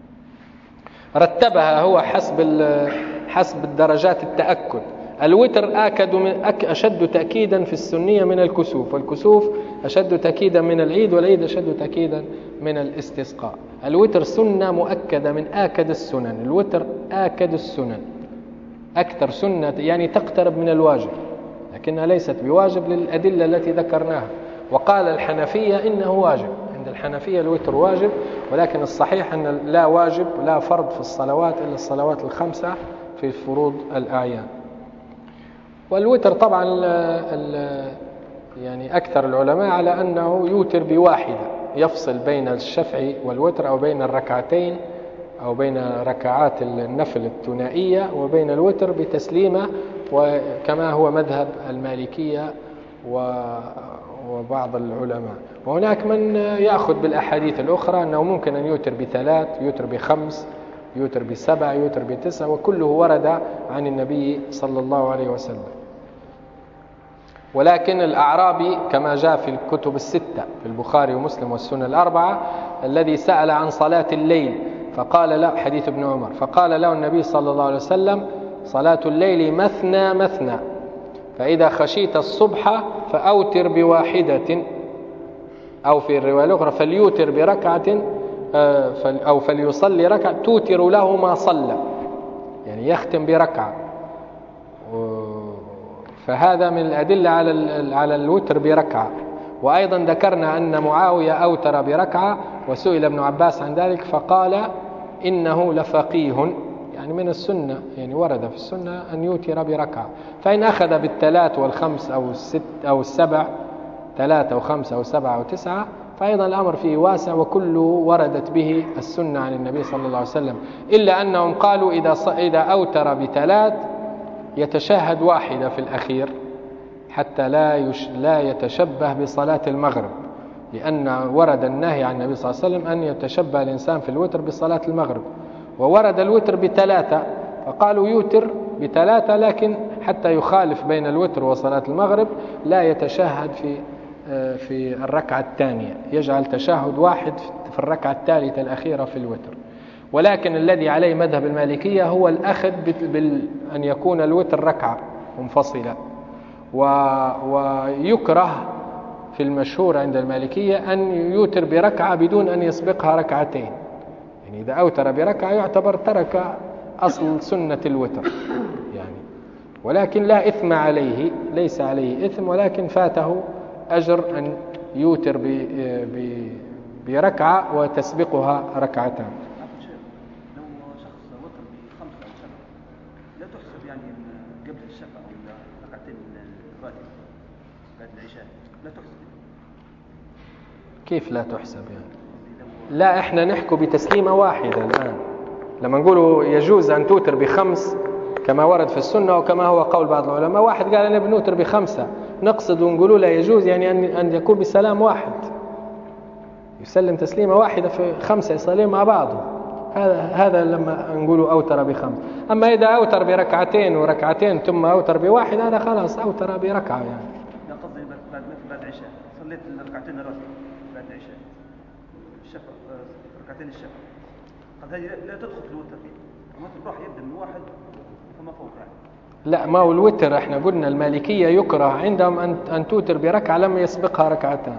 رتبها هو حسب حسب الدرجات التأكد. الوتر آكد من أشد تأكيدا في السنية من الكسوف، والكسوف أشد تأكيدا من العيد، والعيد أشد تأكيدا من الاستسقاء. الوتر سنة مؤكدة من آكد السنن، الوتر آكد السنن، أكثر سنة يعني تقترب من الواجب، لكنها ليست بواجب للأدلة التي ذكرناها. وقال الحنفية إنه واجب، عند الحنفية الوتر واجب، ولكن الصحيح أن لا واجب لا فرض في الصلوات إلا الصلوات الخمسة، في فروض الأعيان. والوتر طبعا ال ال يعني أكثر العلماء على أنه يوتر بواحدة، يفصل بين الشفع والوتر أو بين الركعتين أو بين ركعات النفل الثنائية وبين الوتر بتسليمة، وكما هو مذهب المالكية وبعض العلماء. وهناك من يأخذ بالأحاديث الأخرى أنه ممكن أن يوتر بثلاث، يوتر بخمس، يوتر بسبع، يوتر بتسع، وكله ورد عن النبي صلى الله عليه وسلم. ولكن الأعرابي كما جاء في الكتب الستة في البخاري ومسلم والسنة الأربعة الذي سأل عن صلاة الليل فقال له، حديث ابن عمر، فقال له النبي صلى الله عليه وسلم: صلاة الليل مثنى مثنى، فإذا خشيت الصبح فأوتر بواحدة، أو في الرواية الأخرى فليوتر بركعة أو فليصلي ركعة توتر له ما صلى، يعني يختم بركعة. فهذا من الأدلة على على الوتر بركعة. وأيضا ذكرنا أن معاوية أوتر بركعة، وسئل ابن عباس عن ذلك فقال إنه لفقيه، يعني من السنة، يعني ورد في السنة أن يوتر بركعة. فإن أخذ بالثلاث والخمس أو الست أو السبع، ثلاثة وخمسة أو سبعة أو تسعة، فأيضا الأمر فيه واسع، وكله وردت به السنة عن النبي صلى الله عليه وسلم، إلا أنهم قالوا إذا إذا أوتر بثلاث يتشهد واحدة في الأخير حتى لا يش لا يتشبه بصلاة المغرب، لأن ورد النهي عن النبي صلى الله عليه وسلم أن يتشبه الإنسان في الوتر بصلاة المغرب، وورد الوتر بثلاثة فقالوا يوتر بثلاثة، لكن حتى يخالف بين الوتر وصلاة المغرب لا يتشهد في في الركعة الثانية، يجعل تشهد واحد في الركعة الثالثة الأخيرة في الوتر. ولكن الذي عليه مذهب المالكية هو الأخذ بأن يكون الوتر ركعة منفصلة، ويكره في المشهور عند المالكية أن يوتر بركعة بدون أن يسبقها ركعتين، يعني إذا أوتر بركعة يعتبر ترك أصل سنة الوتر يعني. ولكن لا إثم عليه، ليس عليه إثم، ولكن فاته أجر أن يوتر بركعة وتسبقها ركعتان. لو شخص وتر بخمسة أو سبعة لا تحسب يعني قبل الشفع أو ركعتين الراتب بعد العشاء، لا تحسب. كيف لا تحسب يعني؟ لا، احنا نحكي بتسليمة واحدة الآن. لما نقولوا يجوز أن توتر بخمس كما ورد في السنة وكما هو قول بعض العلماء، واحد قال أنا بنوتر بخمسة، نقصد ونقولوا لا يجوز يعني أن أن يكون بسلام واحد، يسلم تسليمة واحدة في خمسة يصلي مع بعضه. هذا هذا لما نقولوا أوتر بخمس. أما إذا أوتر بركعتين وركعتين ثم أوتر بواحد، هذا خلاص أوتر بركعة يعني. لا قصدي بعد بعد العشاء صليت الركعتين الراتب بعد العشاء الشفع، ركعتين الشفع، قد هذه لا تدخل في الوتر فيه، الوتر راح يبدأ من واحد فما فوق يعني. لا، ما هو الوتر احنا قلنا المالكية يكره عندهم أن أن توتر بركعة لما يسبقها ركعتان،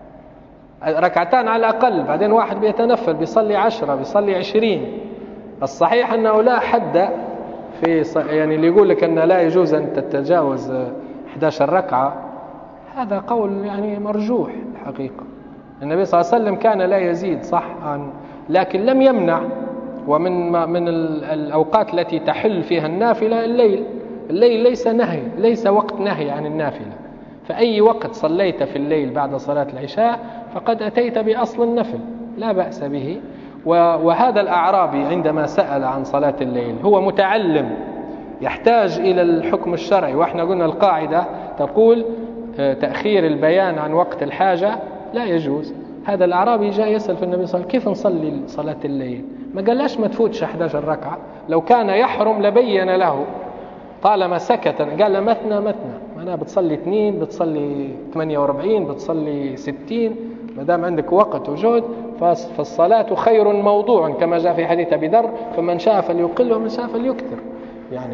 ركعتان على الأقل، بعدين واحد بيتنفل بيصلي عشرة بيصلي عشرين. الصحيح أنه لا حد في، يعني اللي يقول لك أن لا يجوز أن تتجاوز إحدى عشرة ركعة، هذا قول يعني مرجوح الحقيقة. النبي صلى الله عليه وسلم كان لا يزيد صح عن، لكن لم يمنع. ومن من الأوقات التي تحل فيها النافلة الليل، الليل ليس نهي، ليس وقت نهي عن النافلة، فأي وقت صليت في الليل بعد صلاة العشاء فقد أتيت بأصل النفل لا بأس به. وهذا الأعرابي عندما سأل عن صلاة الليل هو متعلم يحتاج إلى الحكم الشرعي، وإحنا قلنا القاعدة تقول تأخير البيان عن وقت الحاجة لا يجوز. هذا الأعرابي جاء يسأل في النبي صلى الله عليه وسلم كيف نصلي صلاة الليل، ما قالش ما تفوتش إحدى عشرة ركعة، لو كان يحرم لبين له، طالما سكت قال له مثنى مثنى، معناها بتصلي اثنين، بتصلي ثمانية وأربعين، بتصلي ستين، ما دام عندك وقت وجهد فالصلاة خير موضوع كما جاء في حديث أبي ذر، فمن شاء فليقل ومن شاء فليكثر يعني.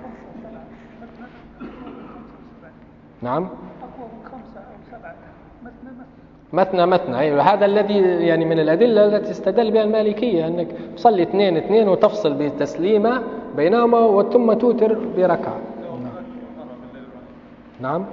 نعم مثنى مثنى، أيوة هذا الذي يعني من الأدلة التي استدل بها المالكية، أنك تصلي اثنين اثنين وتفصل بتسليمة بينهما وثم توتر بركعة. نعم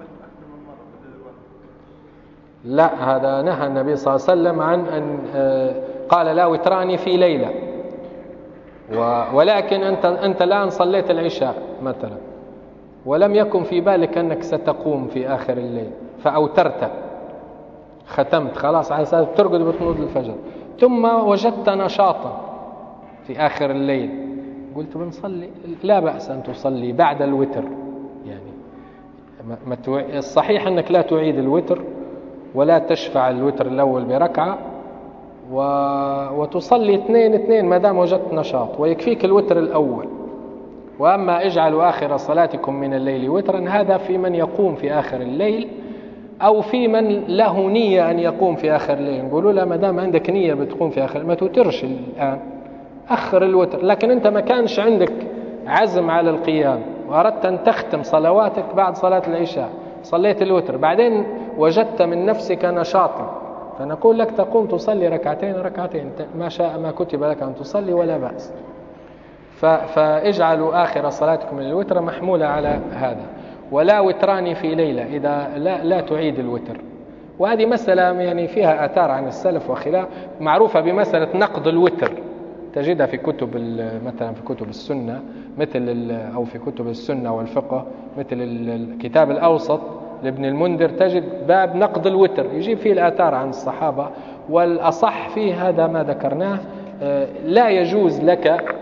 لا، هذا نهى النبي صلى الله عليه وسلم عن أن قال لا وتراني في ليلة، ولكن أنت, أنت الآن صليت العشاء مثلا ولم يكن في بالك أنك ستقوم في آخر الليل فأوترت، ختمت خلاص على أساس ترقد بطنود الفجر، ثم وجدت نشاطا في آخر الليل قلت بنصلي، لا بأس أن تصلي بعد الوتر. يعني ما توع... الصحيح أنك لا تعيد الوتر ولا تشفع الوتر الأول بركعة و... وتصلي اثنين اثنين ما دام وجدت نشاط، ويكفيك الوتر الأول. وأما اجعلوا آخر صلاتكم من الليل وترا، هذا في من يقوم في آخر الليل أو في من له نية أن يقوم في آخر الليل. نقولوا لا، ما دام عندك نية بتقوم في آخر ما توترش الآن، أخر الوتر. لكن أنت ما كانش عندك عزم على القيام وأردت أن تختم صلواتك بعد صلاة العشاء، صليت الوتر بعدين وجدت من نفسك نشاطا، فنقول لك تقوم تصلي ركعتين ركعتين ما شاء ما كتب لك أن تصلي ولا بأس. فاجعلوا آخر صلاتكم من الوتر محمولة على هذا. ولا وتران في ليلة، إذا لا, لا تعيد الوتر. وهذه مسألة يعني فيها آثار عن السلف وخلاف، معروفة بمسألة نقض الوتر، تجدها في كتب مثلا في كتب السنة مثل أو في كتب السنة والفقه مثل الكتاب الأوسط لابن المنذر، تجد باب نقض الوتر يجيب فيه الآثار عن الصحابة. والأصح فيه هذا ما ذكرناه، لا يجوز لك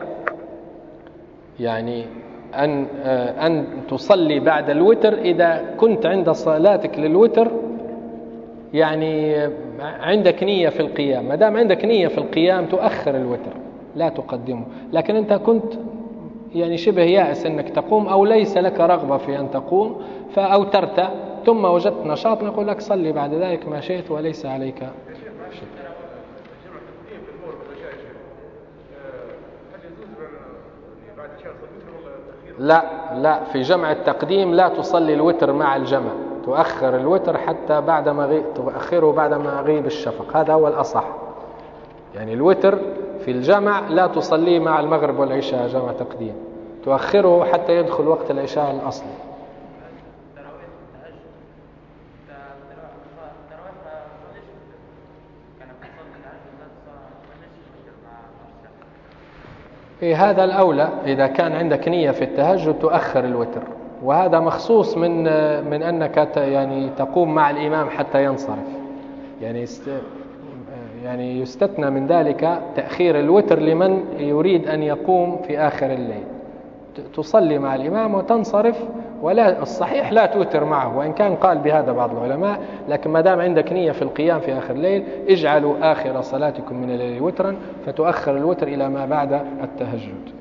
يعني أن أن تصلي بعد الوتر إذا كنت عند صلاتك للوتر يعني عندك نية في القيام. ما دام عندك نية في القيام تؤخر الوتر لا تقدمه. لكن أنت كنت يعني شبه يائس أنك تقوم أو ليس لك رغبة في أن تقوم فأوترت ثم وجدت نشاط، نقول لك صلي بعد ذلك ما شئت وليس عليك شيء. لا لا، في جمع التقديم لا تصلي الوتر مع الجمع، تؤخر الوتر حتى بعد ما غيب، تؤخره بعد ما غيب الشفق، هذا هو الأصح. يعني الوتر في الجمع لا تصليه مع المغرب والعشاء جمع تقديم، تؤخره حتى يدخل وقت العشاء الأصلي. إيه هذا الأولى، إذا كان عندك نية في التهجد تؤخر الوتر، وهذا مخصوص من من أنك يعني تقوم مع الإمام حتى ينصرف. يعني يعني يستثنى من ذلك تأخير الوتر لمن يريد أن يقوم في آخر الليل، تصلي مع الإمام وتنصرف. ولا الصحيح لا توتر معه، وإن كان قال بهذا بعض العلماء، لكن ما دام عندك نية في القيام في آخر الليل اجعلوا آخر صلاتكم من الليل وترا، فتؤخر الوتر إلى ما بعد التهجد.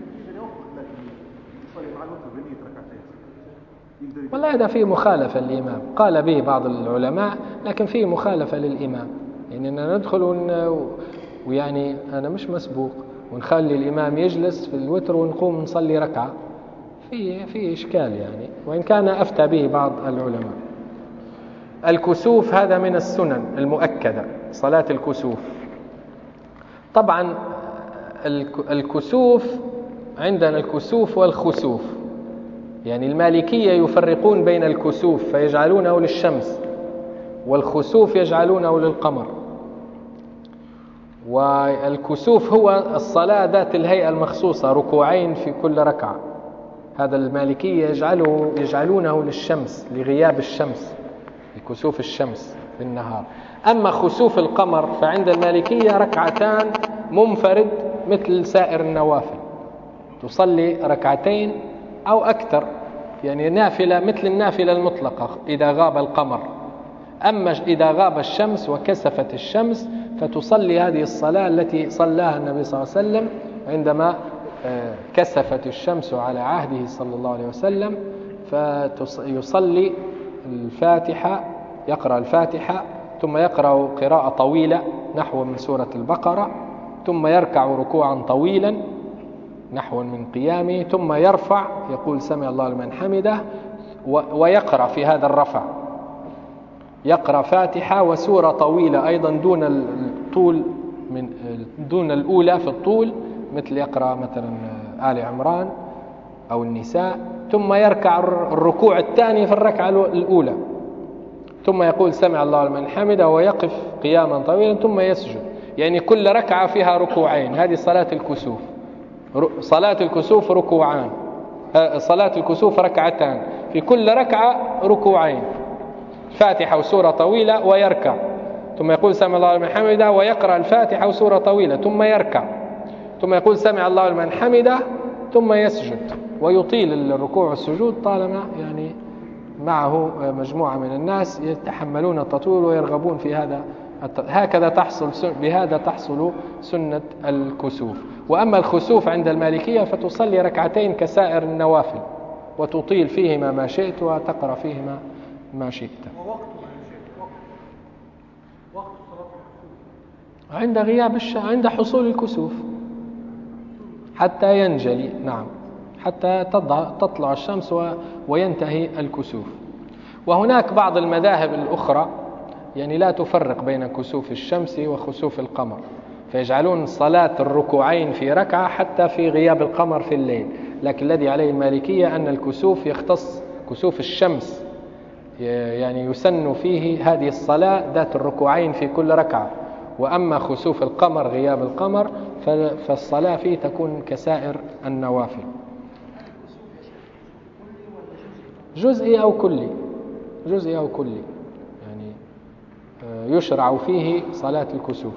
والله هذا فيه مخالفة للإمام، قال به بعض العلماء لكن فيه مخالفة للإمام. يعني أننا ندخل ون... ويعني أنا مش مسبوق ونخلي الإمام يجلس في الوتر ونقوم نصلي ركعة، في في إشكال يعني، وإن كان أفتى به بعض العلماء. الكسوف هذا من السنن المؤكدة، صلاة الكسوف. طبعا الكسوف عندنا الكسوف والخسوف، يعني المالكية يفرقون بين الكسوف فيجعلونه للشمس، والخسوف يجعلونه للقمر. والكسوف هو الصلاة ذات الهيئة المخصوصة، ركوعين في كل ركعة، هذا المالكية يجعله يجعلونه للشمس، لغياب الشمس، لكسوف الشمس في النهار. أما خسوف القمر فعند المالكية ركعتان منفرد مثل سائر النوافل، تصلي ركعتين أو أكثر، يعني نافلة مثل النافلة المطلقة إذا غاب القمر. أما إذا غاب الشمس وكسفت الشمس فتصلي هذه الصلاة التي صلاها النبي صلى الله عليه وسلم عندما كسفت الشمس على عهده صلى الله عليه وسلم، فيصلي الفاتحة، يقرأ الفاتحة ثم يقرأ قراءة طويلة نحو من سورة البقرة، ثم يركع ركوعا طويلا نحو من قيامه، ثم يرفع يقول سمع الله لمن حمده، ويقرأ في هذا الرفع يقرأ فاتحة وسورة طويلة أيضا دون الطول، من دون الأولى في الطول، مثل يقرأ مثلا آل عمران أو النساء، ثم يركع الركوع الثاني في الركعة الأولى، ثم يقول سمع الله لمن حمده ويقف قياما طويلا ثم يسجد. يعني كل ركعة فيها ركوعين، هذه صلاة الكسوف. صلاة الكسوف ركوعان، صلاة الكسوف ركعتان، في كل ركعة ركوعين، فاتحة وسورة طويلة ويركع، ثم يقول سمع الله لمن حمده ويقرأ الفاتحة وسورة طويلة ثم يركع، ثم يقول سمع الله لمن حمده ثم يسجد، ويطيل الركوع والسجود طالما يعني معه مجموعة من الناس يتحملون التطويل ويرغبون في هذا. هكذا تحصل بهذا تحصل سنة الكسوف. وأما الخسوف عند المالكية فتصلي ركعتين كسائر النوافل، وتطيل فيهما ما شئت وتقرأ فيهما ما شئت. عند غياب الش... عند حصول الكسوف حتى ينجلي، نعم، حتى تطلع الشمس و... وينتهي الكسوف. وهناك بعض المذاهب الأخرى يعني لا تفرق بين كسوف الشمس وخسوف القمر، فيجعلون صلاة الركوعين في ركعة حتى في غياب القمر في الليل. لكن الذي عليه المالكية أن الكسوف يختص كسوف الشمس، يعني يسن فيه هذه الصلاة ذات الركوعين في كل ركعة. وأما خسوف القمر غياب القمر فالصلاة فيه تكون كسائر النوافل. جزئي أو كلي، جزئي أو كلي، يعني يشرع فيه صلاة الكسوف.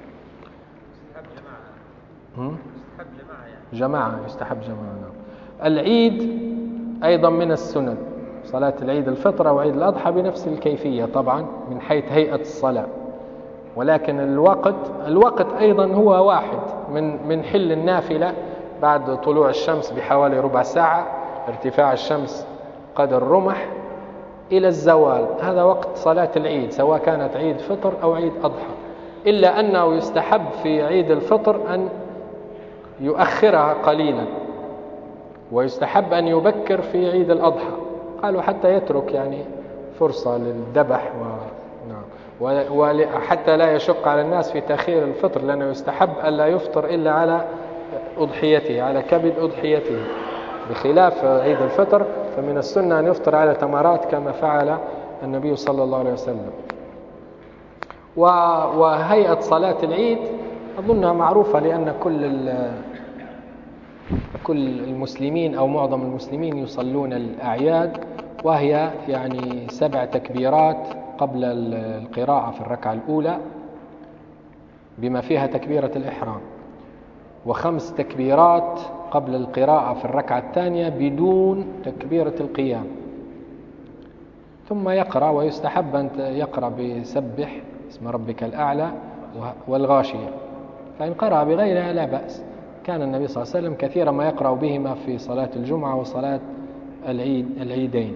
جماعة، يستحب جماعة. العيد أيضا من السنن، صلاة العيد الفطر وعيد الأضحى بنفس الكيفية طبعا من حيث هيئة الصلاة، ولكن الوقت الوقت أيضا هو واحد، من من حل النافلة بعد طلوع الشمس بحوالي ربع ساعة، ارتفاع الشمس قدر رمح، إلى الزوال، هذا وقت صلاة العيد سواء كانت عيد فطر أو عيد أضحى. إلا أنه يستحب في عيد الفطر أن يؤخرها قليلا، ويستحب أن يبكر في عيد الأضحى، قالوا حتى يترك يعني فرصة للذبح و... نعم. وحتى لا يشق على الناس في تأخير الفطر، لأنه يستحب ألا يفطر إلا على أضحيته، على كبد أضحيته، بخلاف عيد الفطر فمن السنة أن يفطر على تمرات كما فعل النبي صلى الله عليه وسلم. وهيئة صلاة العيد أظنها معروفة، لأن كل كل المسلمين أو معظم المسلمين يصلون الأعياد، وهي يعني سبع تكبيرات قبل القراءة في الركعة الأولى بما فيها تكبيرة الإحرام، وخمس تكبيرات قبل القراءة في الركعة الثانية بدون تكبيرة القيام، ثم يقرأ، ويستحب أن يقرأ بسبح اسم ربك الأعلى والغاشية، فإن قرأ بغيرها لا بأس. كان النبي صلى الله عليه وسلم كثيرا ما يقرأ بهما في صلاة الجمعة وصلاة العيد العيدين.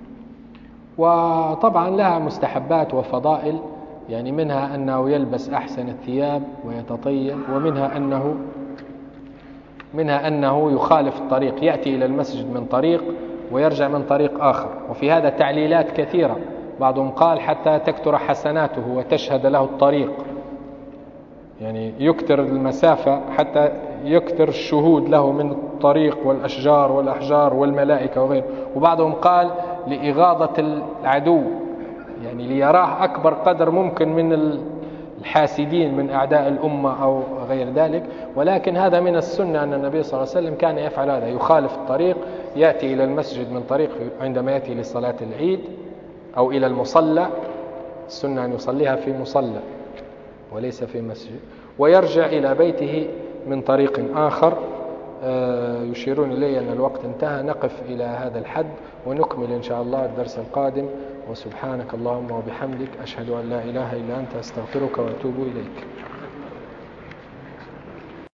وطبعا لها مستحبات وفضائل، يعني منها أنه يلبس أحسن الثياب ويتطيب، ومنها أنه منها أنه يخالف الطريق، يأتي إلى المسجد من طريق ويرجع من طريق آخر، وفي هذا تعليلات كثيرة. بعضهم قال حتى تكثر حسناته وتشهد له الطريق، يعني يكثر المسافة حتى يكثر الشهود له من الطريق والأشجار والأحجار والملائكة وغيره. وبعضهم قال لإغاظة العدو، يعني ليراه أكبر قدر ممكن من الحاسدين من أعداء الأمة أو غير ذلك. ولكن هذا من السنة أن النبي صلى الله عليه وسلم كان يفعل هذا، يخالف الطريق، يأتي إلى المسجد من طريق عندما يأتي لصلاة العيد أو إلى المصلى، السنة أن يصليها في مصلى وليس في مسجد، ويرجع إلى بيته من طريق آخر. يشيرون إلي أن الوقت انتهى، نقف إلى هذا الحد ونكمل إن شاء الله الدرس القادم. وسبحانك اللهم وبحمدك، أشهد أن لا إله إلا أنت، أستغفرك وأتوب إليك.